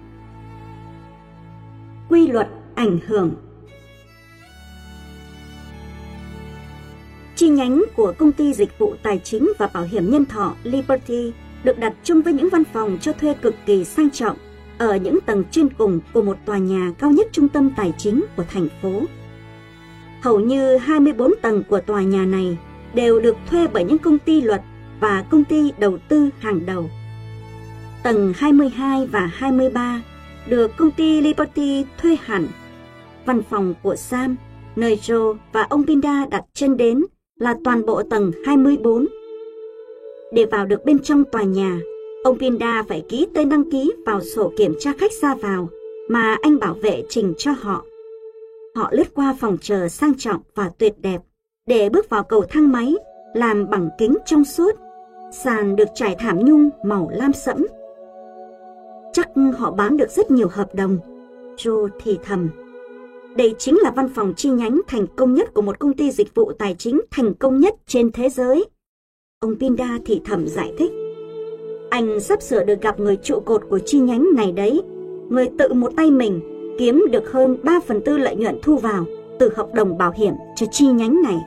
Quy luật ảnh hưởng. Chi nhánh của công ty dịch vụ tài chính và bảo hiểm nhân thọ Liberty được đặt chung với những văn phòng cho thuê cực kỳ sang trọng ở những tầng trên cùng của một tòa nhà cao nhất trung tâm tài chính của thành phố. Hầu như hai mươi bốn tầng của tòa nhà này đều được thuê bởi những công ty luật và công ty đầu tư hàng đầu. Tầng hai mươi hai và hai mươi ba được công ty Liberty thuê hẳn. Văn phòng của Sam, nơi Joe và ông Pinda đặt chân đến, là toàn bộ tầng hai mươi bốn. Để vào được bên trong tòa nhà, ông Pinda phải ký tên đăng ký vào sổ kiểm tra khách ra vào mà anh bảo vệ trình cho họ. Họ lướt qua phòng chờ sang trọng và tuyệt đẹp để bước vào cầu thang máy làm bằng kính trong suốt, sàn được trải thảm nhung màu lam sẫm. Chắc họ bán được rất nhiều hợp đồng, Joe thì thầm. Đây chính là văn phòng chi nhánh thành công nhất của một công ty dịch vụ tài chính thành công nhất trên thế giới. Ông Pinda thì thầm giải thích. Anh sắp sửa được gặp người trụ cột của chi nhánh này đấy, người tự một tay mình kiếm được hơn ba phần tư lợi nhuận thu vào từ hợp đồng bảo hiểm cho chi nhánh này.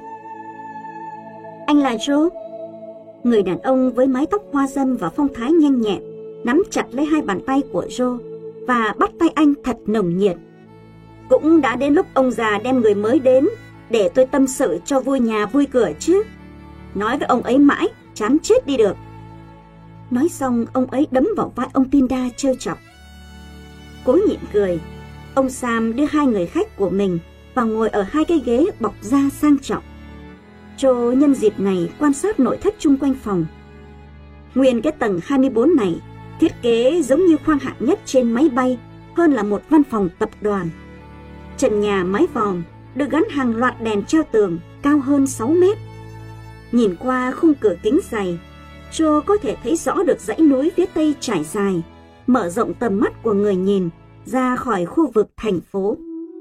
Anh là Joe? Người đàn ông với mái tóc hoa dâm và phong thái nhanh nhẹn nắm chặt lấy hai bàn tay của Joe và bắt tay anh thật nồng nhiệt. Cũng đã đến lúc ông già đem người mới đến để tôi tâm sự cho vui nhà vui cửa chứ. Nói với ông ấy mãi, chán chết đi được. Nói xong, ông ấy đấm vào vai ông Pinda trêu chọc. Cố nhịn cười, ông Sam đưa hai người khách của mình vào ngồi ở hai cái ghế bọc da sang trọng. Joe nhân dịp này quan sát nội thất chung quanh phòng. Nguyên cái tầng hai mươi bốn này thiết kế giống như khoang hạng nhất trên máy bay hơn là một văn phòng tập đoàn. Trần nhà mái vòm được gắn hàng loạt đèn treo tường cao hơn sáu mét. Nhìn qua khung cửa kính dày, Joe có thể thấy rõ được dãy núi phía tây trải dài, mở rộng tầm mắt của người nhìn ra khỏi khu vực thành phố.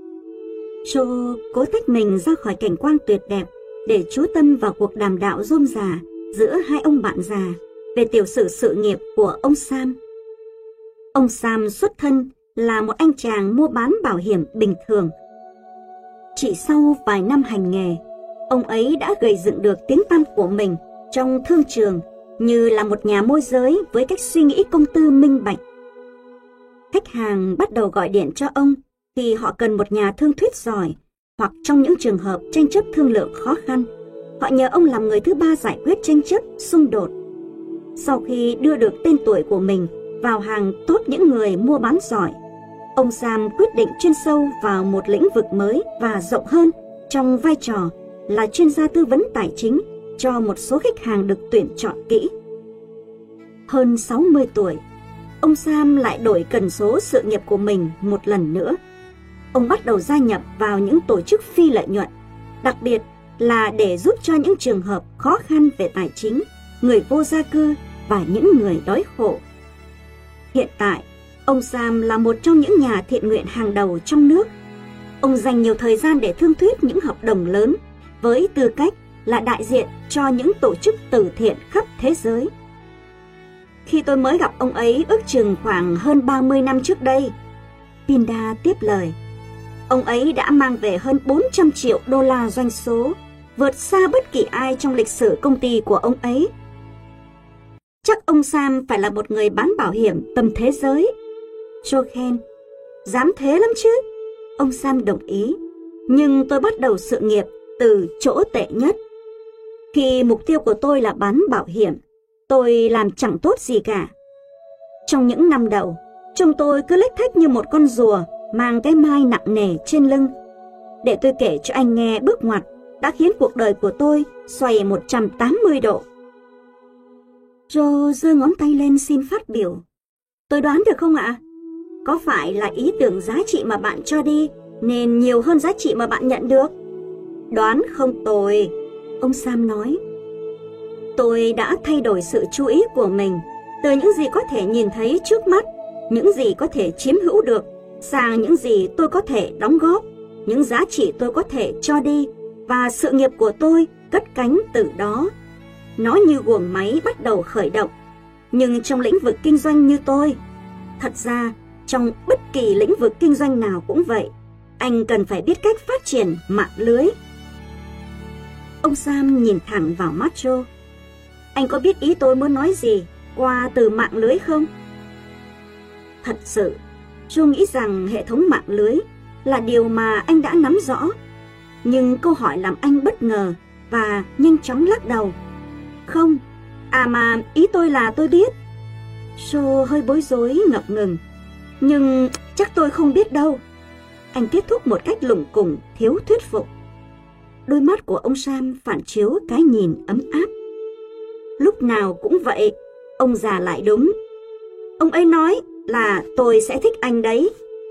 Joe cố tách mình ra khỏi cảnh quan tuyệt đẹp để chú tâm vào cuộc đàm đạo rôm rả giữa hai ông bạn già về tiểu sử sự nghiệp của ông Sam. Ông Sam xuất thân là một anh chàng mua bán bảo hiểm bình thường. Chỉ sau vài năm hành nghề, ông ấy đã gầy dựng được tiếng tăm của mình trong thương trường như là một nhà môi giới với cách suy nghĩ công tư minh bạch. Khách hàng bắt đầu gọi điện cho ông khi họ cần một nhà thương thuyết giỏi, hoặc trong những trường hợp tranh chấp thương lượng khó khăn, họ nhờ ông làm người thứ ba giải quyết tranh chấp, xung đột. Sau khi đưa được tên tuổi của mình vào hàng tốt những người mua bán giỏi, ông Sam quyết định chuyên sâu vào một lĩnh vực mới và rộng hơn trong vai trò là chuyên gia tư vấn tài chính cho một số khách hàng được tuyển chọn kỹ. Hơn sáu mươi tuổi, ông Sam lại đổi cần số sự nghiệp của mình một lần nữa. Ông bắt đầu gia nhập vào những tổ chức phi lợi nhuận, đặc biệt là để giúp cho những trường hợp khó khăn về tài chính, người vô gia cư và những người đói khổ. Hiện tại, ông Sam là một trong những nhà thiện nguyện hàng đầu trong nước. Ông dành nhiều thời gian để thương thuyết những hợp đồng lớn với tư cách là đại diện cho những tổ chức từ thiện khắp thế giới. Khi tôi mới gặp ông ấy ước chừng khoảng hơn ba mươi năm trước đây, Pinda tiếp lời, ông ấy đã mang về hơn bốn trăm triệu đô la doanh số, vượt xa bất kỳ ai trong lịch sử công ty của ông ấy. Chắc ông Sam phải là một người bán bảo hiểm tầm thế giới. Joe khen, dám thế lắm chứ. Ông Sam đồng ý, nhưng tôi bắt đầu sự nghiệp từ chỗ tệ nhất. Khi mục tiêu của tôi là bán bảo hiểm, tôi làm chẳng tốt gì cả. Trong những năm đầu, trông tôi cứ lếch thếch như một con rùa mang cái mai nặng nề trên lưng. Để tôi kể cho anh nghe bước ngoặt đã khiến cuộc đời của tôi xoay một trăm tám mươi độ. Joe giơ ngón tay lên xin phát biểu. Tôi đoán được không ạ? Có phải là ý tưởng giá trị mà bạn cho đi nên nhiều hơn giá trị mà bạn nhận được? Đoán không tồi, ông Sam nói. Tôi đã thay đổi sự chú ý của mình từ những gì có thể nhìn thấy trước mắt, những gì có thể chiếm hữu được, sang những gì tôi có thể đóng góp, những giá trị tôi có thể cho đi, và sự nghiệp của tôi cất cánh từ đó. Nó như guồng máy bắt đầu khởi động. Nhưng trong lĩnh vực kinh doanh như tôi, thật ra trong bất kỳ lĩnh vực kinh doanh nào cũng vậy, anh cần phải biết cách phát triển mạng lưới. Ông Sam nhìn thẳng vào mắt Joe. Anh có biết ý tôi muốn nói gì qua từ mạng lưới không? Thật sự, Joe nghĩ rằng hệ thống mạng lưới là điều mà anh đã nắm rõ. Nhưng câu hỏi làm anh bất ngờ và nhanh chóng lắc đầu. Không, à mà ý tôi là tôi biết. Joe hơi bối rối ngập ngừng. Nhưng chắc tôi không biết đâu. Anh kết thúc một cách lủng củng, thiếu thuyết phục. Đôi mắt của ông Sam phản chiếu cái nhìn ấm áp. Lúc nào cũng vậy, ông già lại đúng. Ông ấy nói là tôi sẽ thích anh đấy.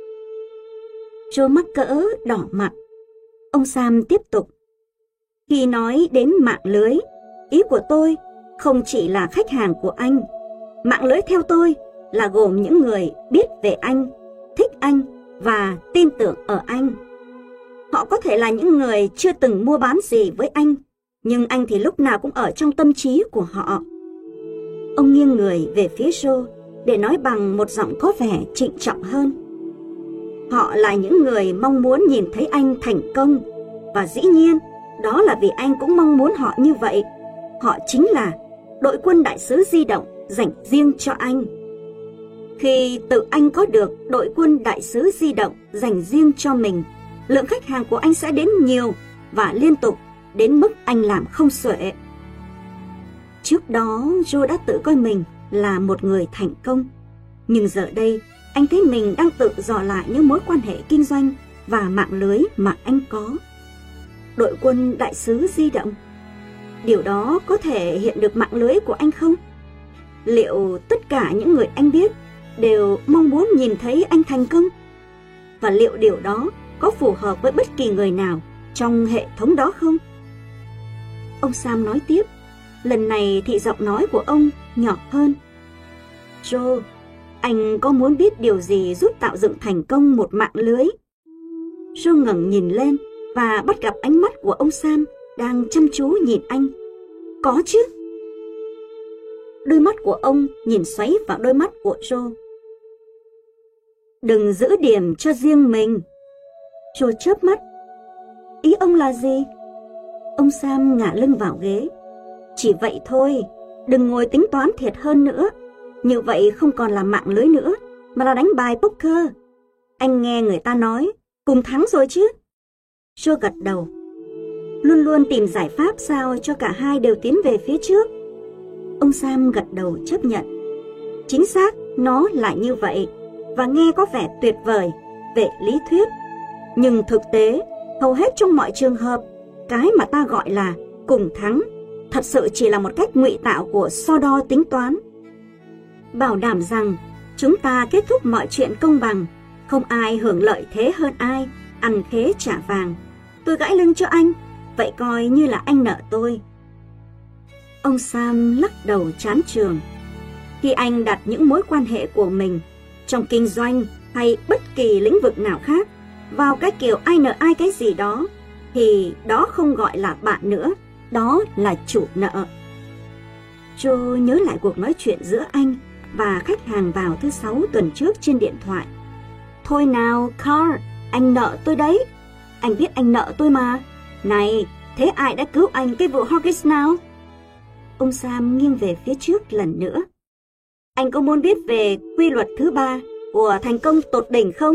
Joe mắc cỡ đỏ mặt. Ông Sam tiếp tục. Khi nói đến mạng lưới, ý của tôi không chỉ là khách hàng của anh. Mạng lưới theo tôi là gồm những người biết về anh, thích anh và tin tưởng ở anh. Họ có thể là những người chưa từng mua bán gì với anh, nhưng anh thì lúc nào cũng ở trong tâm trí của họ. Ông nghiêng người về phía Joe để nói bằng một giọng có vẻ trịnh trọng hơn. Họ là những người mong muốn nhìn thấy anh thành công, và dĩ nhiên, đó là vì anh cũng mong muốn họ như vậy. Họ chính là đội quân đại sứ di động dành riêng cho anh. Khi tự anh có được đội quân đại sứ di động dành riêng cho mình, lượng khách hàng của anh sẽ đến nhiều và liên tục đến mức anh làm không xuể. Trước đó, Joe đã tự coi mình là một người thành công. Nhưng giờ đây, anh thấy mình đang tự dò lại những mối quan hệ kinh doanh và mạng lưới mà anh có. Đội quân đại sứ di động. Điều đó có thể hiện được mạng lưới của anh không? Liệu tất cả những người anh biết đều mong muốn nhìn thấy anh thành công? Và liệu điều đó có phù hợp với bất kỳ người nào trong hệ thống đó không? Ông Sam nói tiếp. Lần này thì giọng nói của ông nhỏ hơn. Joe, anh có muốn biết điều gì giúp tạo dựng thành công một mạng lưới? Joe ngẩng nhìn lên và bắt gặp ánh mắt của ông Sam đang chăm chú nhìn anh. Có chứ. Đôi mắt của ông nhìn xoáy vào đôi mắt của Joe. Đừng giữ điểm cho riêng mình. Joe chớp mắt. Ý ông là gì? Ông Sam ngả lưng vào ghế. Chỉ vậy thôi, đừng ngồi tính toán thiệt hơn nữa. Như vậy không còn là mạng lưới nữa, mà là đánh bài poker. Anh nghe người ta nói, cùng thắng rồi chứ? Joe gật đầu. Luôn luôn tìm giải pháp sao cho cả hai đều tiến về phía trước. Ông Sam gật đầu chấp nhận. Chính xác, nó là như vậy, và nghe có vẻ tuyệt vời về lý thuyết. Nhưng thực tế, hầu hết trong mọi trường hợp, cái mà ta gọi là cùng thắng thật sự chỉ là một cách ngụy tạo của so đo tính toán. Bảo đảm rằng chúng ta kết thúc mọi chuyện công bằng, không ai hưởng lợi thế hơn ai, ăn khế trả vàng. Tôi gãi lưng cho anh, vậy coi như là anh nợ tôi. Ông Sam lắc đầu chán chường. Khi anh đặt những mối quan hệ của mình trong kinh doanh hay bất kỳ lĩnh vực nào khác vào cái kiểu ai nợ ai cái gì đó, thì đó không gọi là bạn nữa, đó là chủ nợ. Joe nhớ lại cuộc nói chuyện giữa anh và khách hàng vào thứ sáu tuần trước trên điện thoại. Thôi nào, Carl, anh nợ tôi đấy. Anh biết anh nợ tôi mà. Này, thế ai đã cứu anh cái vụ Hawkins nào? Ông Sam nghiêng về phía trước lần nữa. Anh có muốn biết về quy luật thứ ba của thành công tột đỉnh không?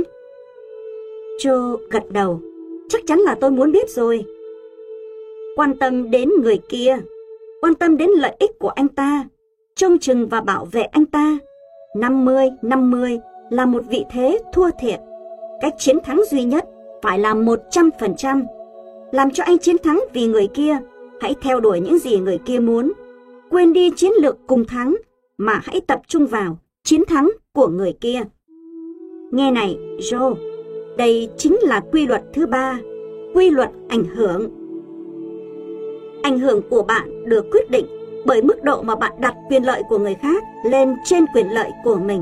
Joe gật đầu. Chắc chắn là tôi muốn biết rồi. Quan tâm đến người kia, quan tâm đến lợi ích của anh ta, trông chừng và bảo vệ anh ta. năm mươi năm mươi là một vị thế thua thiệt. Cách chiến thắng duy nhất phải là một trăm phần trăm. Làm cho anh chiến thắng vì người kia, hãy theo đuổi những gì người kia muốn. Quên đi chiến lược cùng thắng, mà hãy tập trung vào chiến thắng của người kia. Nghe này, Joe, đây chính là quy luật thứ ba, quy luật ảnh hưởng. Ảnh hưởng của bạn được quyết định bởi mức độ mà bạn đặt quyền lợi của người khác lên trên quyền lợi của mình.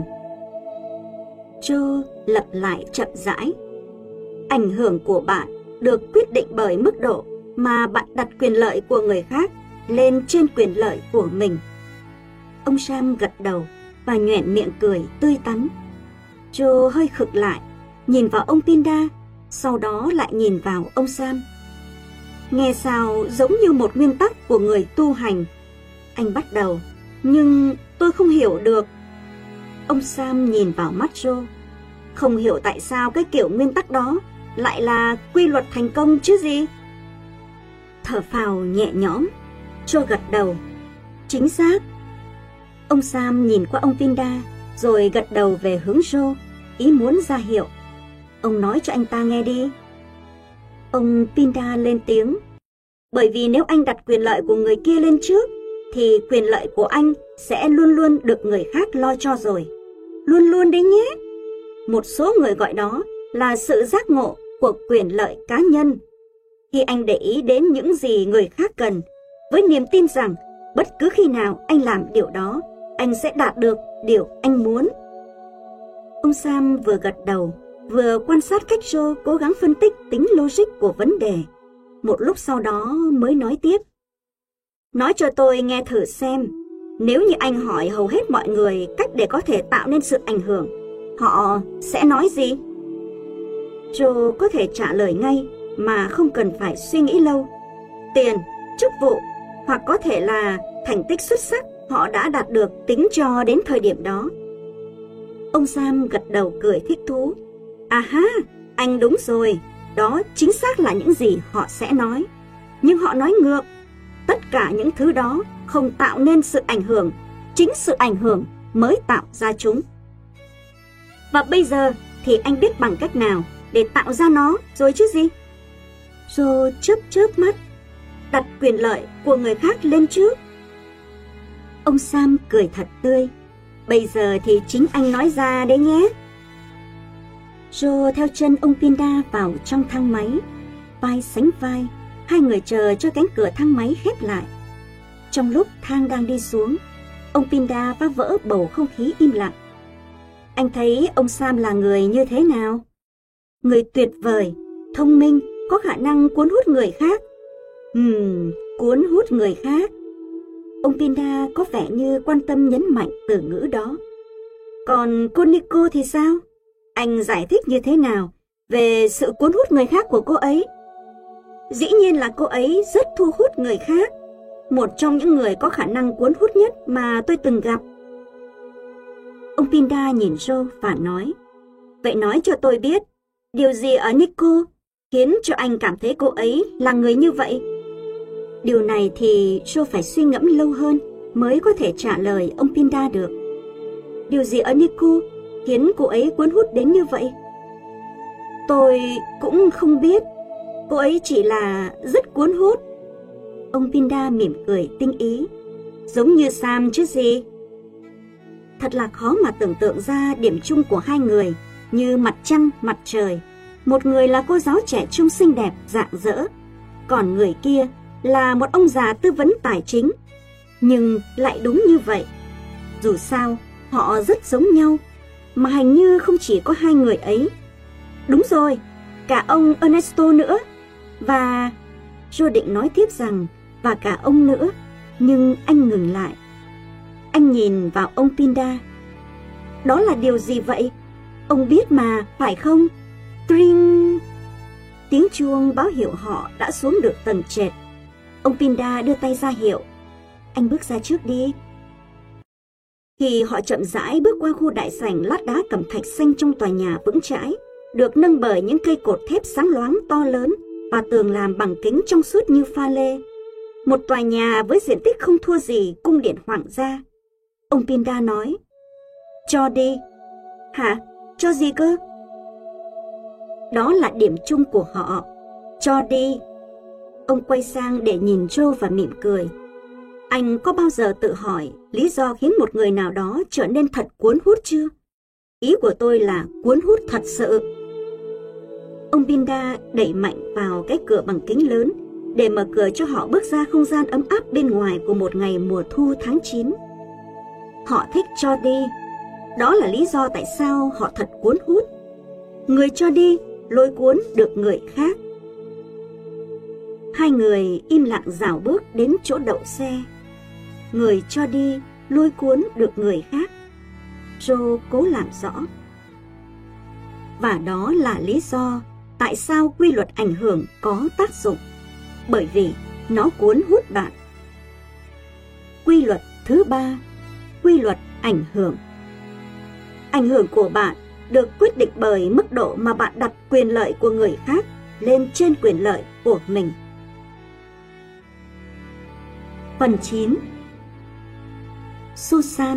Joe lặp lại chậm rãi. Ảnh hưởng của bạn được quyết định bởi mức độ mà bạn đặt quyền lợi của người khác lên trên quyền lợi của mình. Ông Sam gật đầu và nhoẻn miệng cười tươi tắn. Joe hơi khựng lại, nhìn vào ông Pinda, sau đó lại nhìn vào ông Sam. Nghe sao giống như một nguyên tắc của người tu hành. Anh bắt đầu, nhưng tôi không hiểu được. Ông Sam nhìn vào mắt Joe. Không hiểu tại sao cái kiểu nguyên tắc đó lại là quy luật thành công chứ gì? Thở phào nhẹ nhõm, Joe gật đầu. Chính xác. Ông Sam nhìn qua ông Pinda, rồi gật đầu về hướng Joe, ý muốn ra hiệu. Ông nói cho anh ta nghe đi. Ông Pinda lên tiếng. Bởi vì nếu anh đặt quyền lợi của người kia lên trước, thì quyền lợi của anh sẽ luôn luôn được người khác lo cho rồi. Luôn luôn đấy nhé. Một số người gọi đó là sự giác ngộ của quyền lợi cá nhân. Khi anh để ý đến những gì người khác cần, với niềm tin rằng bất cứ khi nào anh làm điều đó, anh sẽ đạt được điều anh muốn. Ông Sam vừa gật đầu, vừa quan sát cách Joe cố gắng phân tích tính logic của vấn đề. Một lúc sau đó mới nói tiếp. Nói cho tôi nghe thử xem, nếu như anh hỏi hầu hết mọi người cách để có thể tạo nên sự ảnh hưởng, họ sẽ nói gì? Joe có thể trả lời ngay mà không cần phải suy nghĩ lâu. Tiền, chức vụ, hoặc có thể là thành tích xuất sắc họ đã đạt được tính cho đến thời điểm đó. Ông Sam gật đầu cười thích thú. À ha, anh đúng rồi, đó chính xác là những gì họ sẽ nói. Nhưng họ nói ngược, tất cả những thứ đó không tạo nên sự ảnh hưởng, chính sự ảnh hưởng mới tạo ra chúng. Và bây giờ thì anh biết bằng cách nào để tạo ra nó rồi chứ gì? Joe chớp chớp mắt, đặt quyền lợi của người khác lên trước. Ông Sam cười thật tươi. Bây giờ thì chính anh nói ra đấy nhé. Joe theo chân ông Pinda vào trong thang máy. Vai sánh vai, hai người chờ cho cánh cửa thang máy khép lại. Trong lúc thang đang đi xuống, ông Pinda phá vỡ bầu không khí im lặng. Anh thấy ông Sam là người như thế nào? Người tuyệt vời, thông minh, có khả năng cuốn hút người khác. Ừm, cuốn hút người khác. Ông Pinda có vẻ như quan tâm nhấn mạnh từ ngữ đó. Còn cô Nico thì sao? Anh giải thích như thế nào về sự cuốn hút người khác của cô ấy? Dĩ nhiên là cô ấy rất thu hút người khác. Một trong những người có khả năng cuốn hút nhất mà tôi từng gặp. Ông Pinda nhìn Joe và nói, vậy nói cho tôi biết, điều gì ở Nico khiến cho anh cảm thấy cô ấy là người như vậy? Điều này thì Joe phải suy ngẫm lâu hơn mới có thể trả lời ông Pinda được. Điều gì ở Nico khiến cô ấy cuốn hút đến như vậy? Tôi cũng không biết. Cô ấy chỉ là rất cuốn hút. Ông Pinda mỉm cười tinh ý. Giống như Sam chứ gì? Thật là khó mà tưởng tượng ra điểm chung của hai người như mặt trăng, mặt trời. Một người là cô giáo trẻ trung xinh đẹp, rạng rỡ. Còn người kia là một ông già tư vấn tài chính. Nhưng lại đúng như vậy. Dù sao, họ rất giống nhau. Mà hình như không chỉ có hai người ấy. Đúng rồi, cả ông Ernesto nữa. Và... Joe định nói tiếp rằng và cả ông nữa, nhưng anh ngừng lại. Anh nhìn vào ông Pinda. Đó là điều gì vậy? Ông biết mà, phải không? Tring! Tiếng chuông báo hiệu họ đã xuống được tầng trệt. Ông Pinda đưa tay ra hiệu. Anh bước ra trước đi. Khi họ chậm rãi bước qua khu đại sảnh lát đá cẩm thạch xanh trong tòa nhà vững chãi, được nâng bởi những cây cột thép sáng loáng to lớn và tường làm bằng kính trong suốt như pha lê. Một tòa nhà với diện tích không thua gì cung điện hoàng gia. Ông Pinda nói, cho đi. Hả? Cho gì cơ? Đó là điểm chung của họ. Cho đi. Ông quay sang để nhìn Joe và mỉm cười. Anh có bao giờ tự hỏi lý do khiến một người nào đó trở nên thật cuốn hút chưa? Ý của tôi là cuốn hút thật sự. Ông Pinda đẩy mạnh vào cái cửa bằng kính lớn để mở cửa cho họ bước ra không gian ấm áp bên ngoài của một ngày mùa thu tháng chín. Họ thích cho đi. Đó là lý do tại sao họ thật cuốn hút. Người cho đi lôi cuốn được người khác. Hai người im lặng rảo bước đến chỗ đậu xe. Người cho đi lôi cuốn được người khác. Joe cố làm rõ. Và đó là lý do tại sao quy luật ảnh hưởng có tác dụng. bởi vì nó cuốn hút bạn. Quy luật thứ ba, quy luật ảnh hưởng. Ảnh hưởng của bạn được quyết định bởi mức độ mà bạn đặt quyền lợi của người khác lên trên quyền lợi của mình. Phần chín. Susan.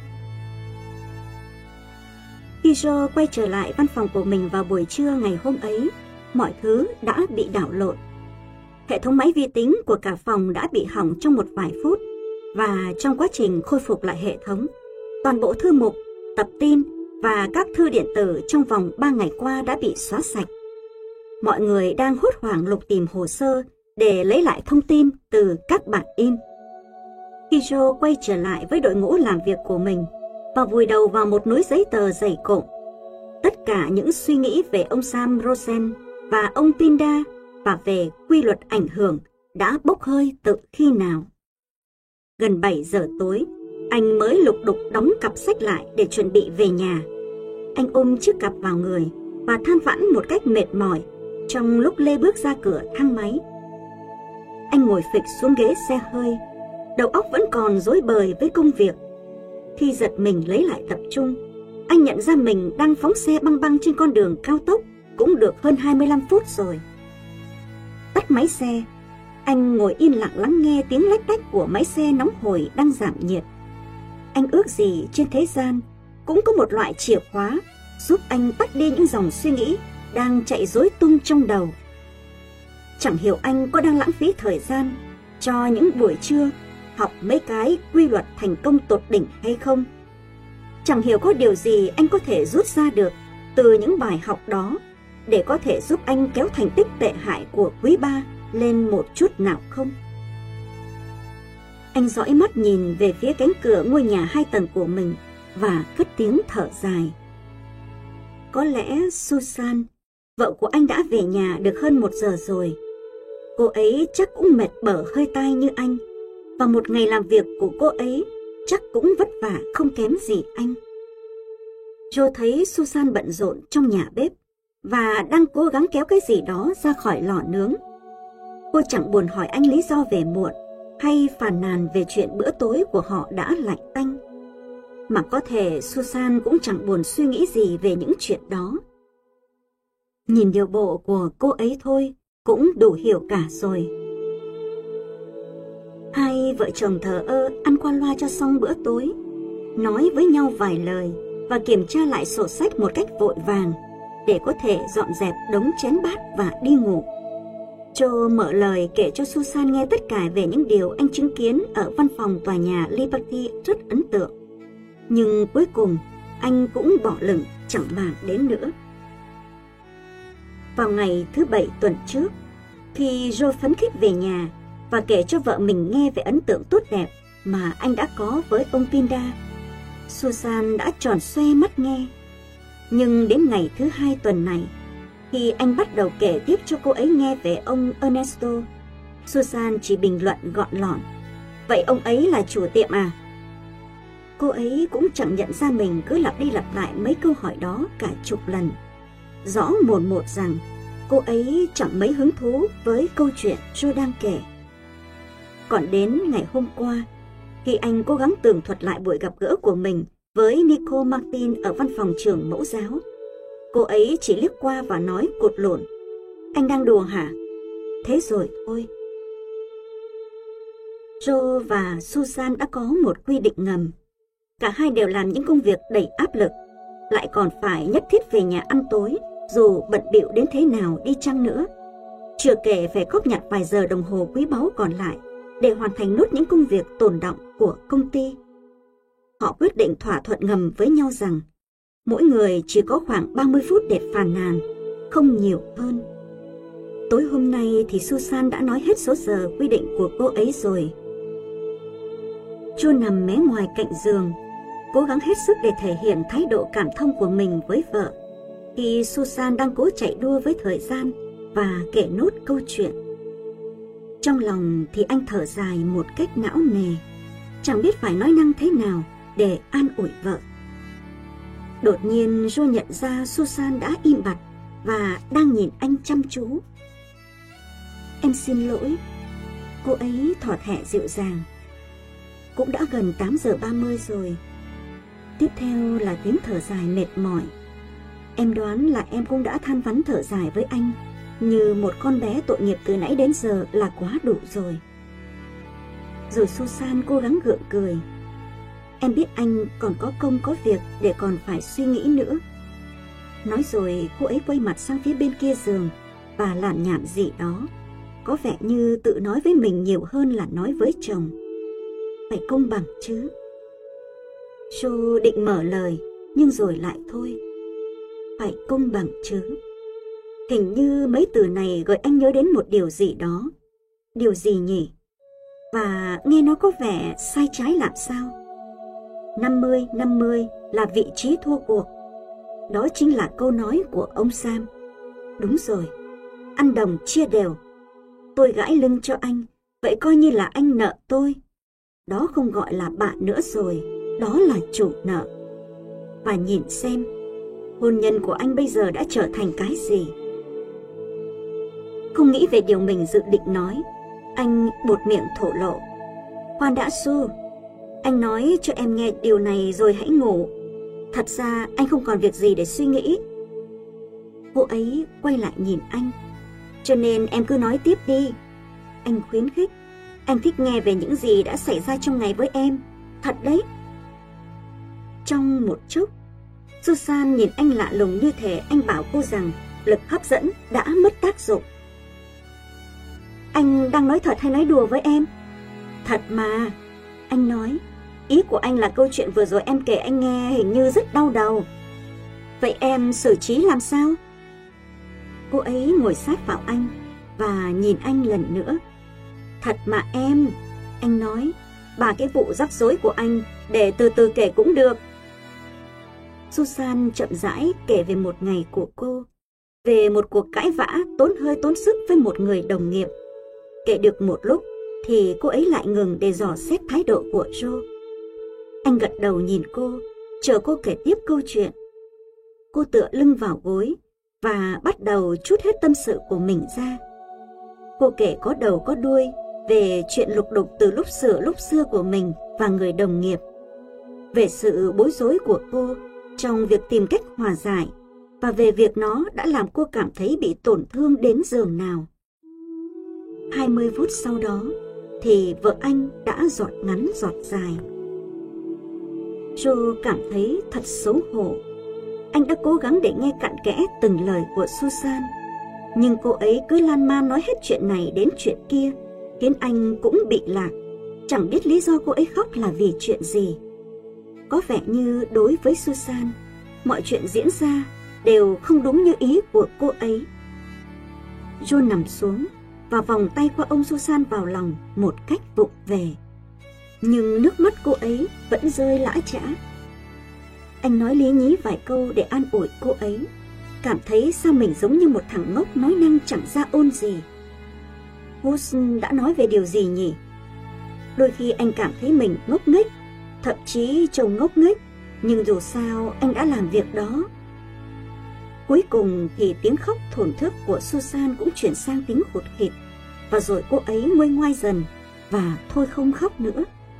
Khi Joe quay trở lại văn phòng của mình vào buổi trưa ngày hôm ấy, mọi thứ đã bị đảo lộn. Hệ thống máy vi tính của cả phòng đã bị hỏng trong một vài phút, và trong quá trình khôi phục lại hệ thống, toàn bộ thư mục, tập tin và các thư điện tử trong vòng ba ngày qua đã bị xóa sạch. Mọi người đang hốt hoảng lục tìm hồ sơ để lấy lại thông tin từ các bản in. Khi Joe quay trở lại với đội ngũ làm việc của mình và vùi đầu vào một núi giấy tờ dày cộm, tất cả những suy nghĩ về ông Sam Rosen và ông Pinda và về quy luật ảnh hưởng đã bốc hơi từ khi nào. Gần bảy giờ tối, anh mới lục đục đóng cặp sách lại để chuẩn bị về nhà. Anh ôm chiếc cặp vào người và than vãn một cách mệt mỏi trong lúc lê bước ra cửa thang máy. Anh ngồi phịch xuống ghế xe hơi, đầu óc vẫn còn rối bời với công việc. Khi giật mình lấy lại tập trung, anh nhận ra mình đang phóng xe băng băng trên con đường cao tốc cũng được hơn hai mươi lăm phút rồi. Tắt máy xe, anh ngồi yên lặng lắng nghe tiếng lách tách của máy xe nóng hổi đang giảm nhiệt. Anh ước gì trên thế gian cũng có một loại chìa khóa giúp anh tắt đi những dòng suy nghĩ đang chạy rối tung trong đầu. Chẳng hiểu anh có đang lãng phí thời gian cho những buổi trưa học mấy cái quy luật thành công tột đỉnh hay không. Chẳng hiểu có điều gì anh có thể rút ra được từ những bài học đó để có thể giúp anh kéo thành tích tệ hại của quý ba lên một chút nào không. Anh dõi mắt nhìn về phía cánh cửa ngôi nhà hai tầng của mình và cất tiếng thở dài. Có lẽ Susan, vợ của anh đã về nhà được hơn một giờ rồi. Cô ấy chắc cũng mệt bở hơi tai như anh, và một ngày làm việc của cô ấy chắc cũng vất vả không kém gì anh. Joe thấy Susan bận rộn trong nhà bếp và đang cố gắng kéo cái gì đó ra khỏi lò nướng. Cô chẳng buồn hỏi anh lý do về muộn hay phàn nàn về chuyện bữa tối của họ đã lạnh tanh. Mà có thể Susan cũng chẳng buồn suy nghĩ gì về những chuyện đó. Nhìn điều bộ của cô ấy thôi cũng đủ hiểu cả rồi. Hai vợ chồng thờ ơ ăn qua loa cho xong bữa tối, nói với nhau vài lời và kiểm tra lại sổ sách một cách vội vàng để có thể dọn dẹp đống chén bát và đi ngủ. Joe mở lời kể cho Susan nghe tất cả về những điều anh chứng kiến ở văn phòng tòa nhà Liberty rất ấn tượng. Nhưng cuối cùng anh cũng bỏ lửng chẳng màng đến nữa. Vào ngày thứ bảy tuần trước, khi Joe phấn khích về nhà và kể cho vợ mình nghe về ấn tượng tốt đẹp mà anh đã có với ông Pinda, Susan đã tròn xoe mắt nghe. Nhưng đến ngày thứ hai tuần này, khi anh bắt đầu kể tiếp cho cô ấy nghe về ông Ernesto, Susan chỉ bình luận gọn lỏn: "Vậy ông ấy là chủ tiệm à?" Cô ấy cũng chẳng nhận ra mình cứ lặp đi lặp lại mấy câu hỏi đó cả chục lần. Rõ mồn một rằng cô ấy chẳng mấy hứng thú với câu chuyện Joe đang kể. Còn đến ngày hôm qua, khi anh cố gắng tường thuật lại buổi gặp gỡ của mình với Nico Martin ở văn phòng trưởng mẫu giáo, cô ấy chỉ liếc qua và nói cột lộn: "Anh đang đùa hả? Thế rồi thôi." Joe và Susan đã có một quy định ngầm. Cả hai đều làm những công việc đầy áp lực, lại còn phải nhất thiết về nhà ăn tối dù bận bịu đến thế nào đi chăng nữa. Chưa kể phải góp nhặt vài giờ đồng hồ quý báu còn lại để hoàn thành nốt những công việc tồn đọng của công ty. Họ quyết định thỏa thuận ngầm với nhau rằng mỗi người chỉ có khoảng ba mươi phút để phàn nàn, không nhiều hơn. Tối hôm nay thì Susan đã nói hết số giờ quy định của cô ấy rồi. Joe nằm mé ngoài cạnh giường, cố gắng hết sức để thể hiện thái độ cảm thông của mình với vợ, khi Susan đang cố chạy đua với thời gian và kể nốt câu chuyện. Trong lòng thì anh thở dài một cách não nề, chẳng biết phải nói năng thế nào để an ủi vợ. Đột nhiên Joe nhận ra Susan đã im bặt và đang nhìn anh chăm chú. em xin lỗi. Cô ấy thỏ thẻ dịu dàng. Cũng đã gần tám giờ ba mươi rồi. Tiếp theo là tiếng thở dài mệt mỏi. Em đoán là em cũng đã than vãn thở dài với anh, như một con bé tội nghiệp từ nãy đến giờ là quá đủ rồi. Rồi Susan cố gắng gượng cười. Em biết anh còn có công có việc để còn phải suy nghĩ nữa. Nói rồi cô ấy quay mặt sang phía bên kia giường và lảng nhảng gì đó, có vẻ như tự nói với mình nhiều hơn là nói với chồng. Phải công bằng chứ. Joe định mở lời, nhưng rồi lại thôi. Phải công bằng chứ. Hình như mấy từ này gợi anh nhớ đến một điều gì đó. Điều gì nhỉ? Và nghe nó có vẻ sai trái làm sao? năm mươi năm mươi là vị trí thua cuộc. Đó chính là câu nói của ông Sam. Đúng rồi, ăn đồng chia đều. Tôi gãi lưng cho anh, vậy coi như là anh nợ tôi. Đó không gọi là bạn nữa rồi, đó là chủ nợ. Và nhìn xem, hôn nhân của anh bây giờ đã trở thành cái gì? Không nghĩ về điều mình dự định nói, anh buột miệng thổ lộ. Khoan đã Su, anh nói cho em nghe điều này rồi hãy ngủ. Thật ra anh không còn việc gì để suy nghĩ. Cô ấy quay lại nhìn anh. Cho nên em cứ nói tiếp đi. Anh khuyến khích. Anh thích nghe về những gì đã xảy ra trong ngày với em. Thật đấy. Trong một chốc, Susan nhìn anh lạ lùng như thể anh bảo cô rằng lực hấp dẫn đã mất tác dụng. Anh đang nói thật hay nói đùa với em? Thật mà. Anh nói. Ý của anh là câu chuyện vừa rồi em kể anh nghe hình như rất đau đầu. Vậy em xử trí làm sao? Cô ấy ngồi sát vào anh và nhìn anh lần nữa. Thật mà em. Anh nói. Bà cái vụ rắc rối của anh để từ từ kể cũng được. Susan chậm rãi kể về một ngày của cô, về một cuộc cãi vã tốn hơi tốn sức với một người đồng nghiệp. Kể được một lúc thì cô ấy lại ngừng để dò xét thái độ của Joe. Anh gật đầu nhìn cô, chờ cô kể tiếp câu chuyện. Cô tựa lưng vào gối và bắt đầu trút hết tâm sự của mình ra. Cô kể có đầu có đuôi về chuyện lục đục từ lúc xưa lúc xưa của mình và người đồng nghiệp, về sự bối rối của cô trong việc tìm cách hòa giải và về việc nó đã làm cô cảm thấy bị tổn thương đến giường nào. hai mươi phút sau đó thì vợ anh đã giọt ngắn giọt dài. Joe cảm thấy thật xấu hổ. Anh đã cố gắng để nghe cặn kẽ từng lời của Susan, nhưng cô ấy cứ lan man nói hết chuyện này đến chuyện kia, khiến anh cũng bị lạc, chẳng biết lý do cô ấy khóc là vì chuyện gì. Có vẻ như đối với Susan, mọi chuyện diễn ra đều không đúng như ý của cô ấy. Joe nằm xuống và vòng tay qua ôm Susan vào lòng một cách vụng về. Nhưng nước mắt cô ấy vẫn rơi lã chã. Anh nói lý nhí vài câu để an ủi cô ấy, cảm thấy sao mình giống như một thằng ngốc nói năng chẳng ra ôn gì. Hus đã nói về điều gì nhỉ? Đôi khi anh cảm thấy mình ngốc nghếch, thậm chí trông ngốc nghếch, nhưng dù sao anh đã làm việc đó. Cuối cùng thì tiếng khóc thổn thức của Susan cũng chuyển sang tiếng hụt hịt, và rồi cô ấy nguôi ngoai dần và thôi không khóc nữa.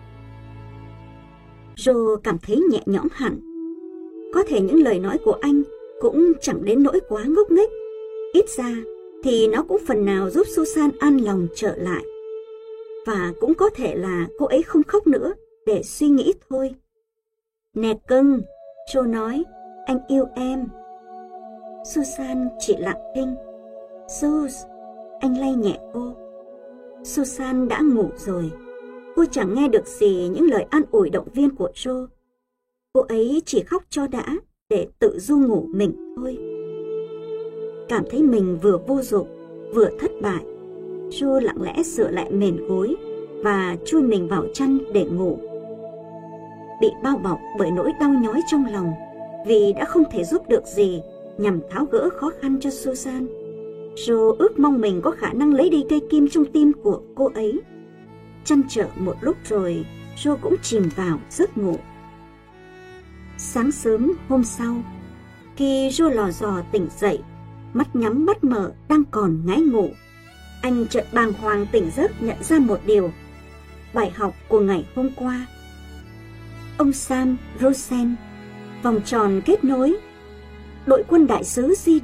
Joe cảm thấy nhẹ nhõm hẳn. Có thể những lời nói của anh cũng chẳng đến nỗi quá ngốc nghếch. Ít ra thì nó cũng phần nào giúp Susan an lòng trở lại. Và cũng có thể là cô ấy không khóc nữa để suy nghĩ thôi. Nè cưng, Joe nói, anh yêu em. Susan chỉ lặng thinh. Sus, anh lay nhẹ cô. Susan đã ngủ rồi. Cô chẳng nghe được gì những lời an ủi động viên của Joe. Cô ấy chỉ khóc cho đã để tự du ngủ mình thôi. Cảm thấy mình vừa vô dụng, vừa thất bại, Joe lặng lẽ sửa lại mền gối và chui mình vào chăn để ngủ. Bị bao bọc bởi nỗi đau nhói trong lòng vì đã không thể giúp được gì nhằm tháo gỡ khó khăn cho Susan, Joe ước mong mình có khả năng lấy đi cây kim trong tim của cô ấy. Chăn trở một lúc rồi, Joe cũng chìm vào giấc ngủ. Sáng sớm hôm sau, khi Joe lò dò tỉnh dậy, mắt nhắm mắt mở đang còn ngái ngủ, Anh chợt bàng hoàng tỉnh giấc nhận ra một điều. Bài học của ngày hôm qua. Ông Sam Rosen, vòng tròn kết nối. Đội quân đại sứ di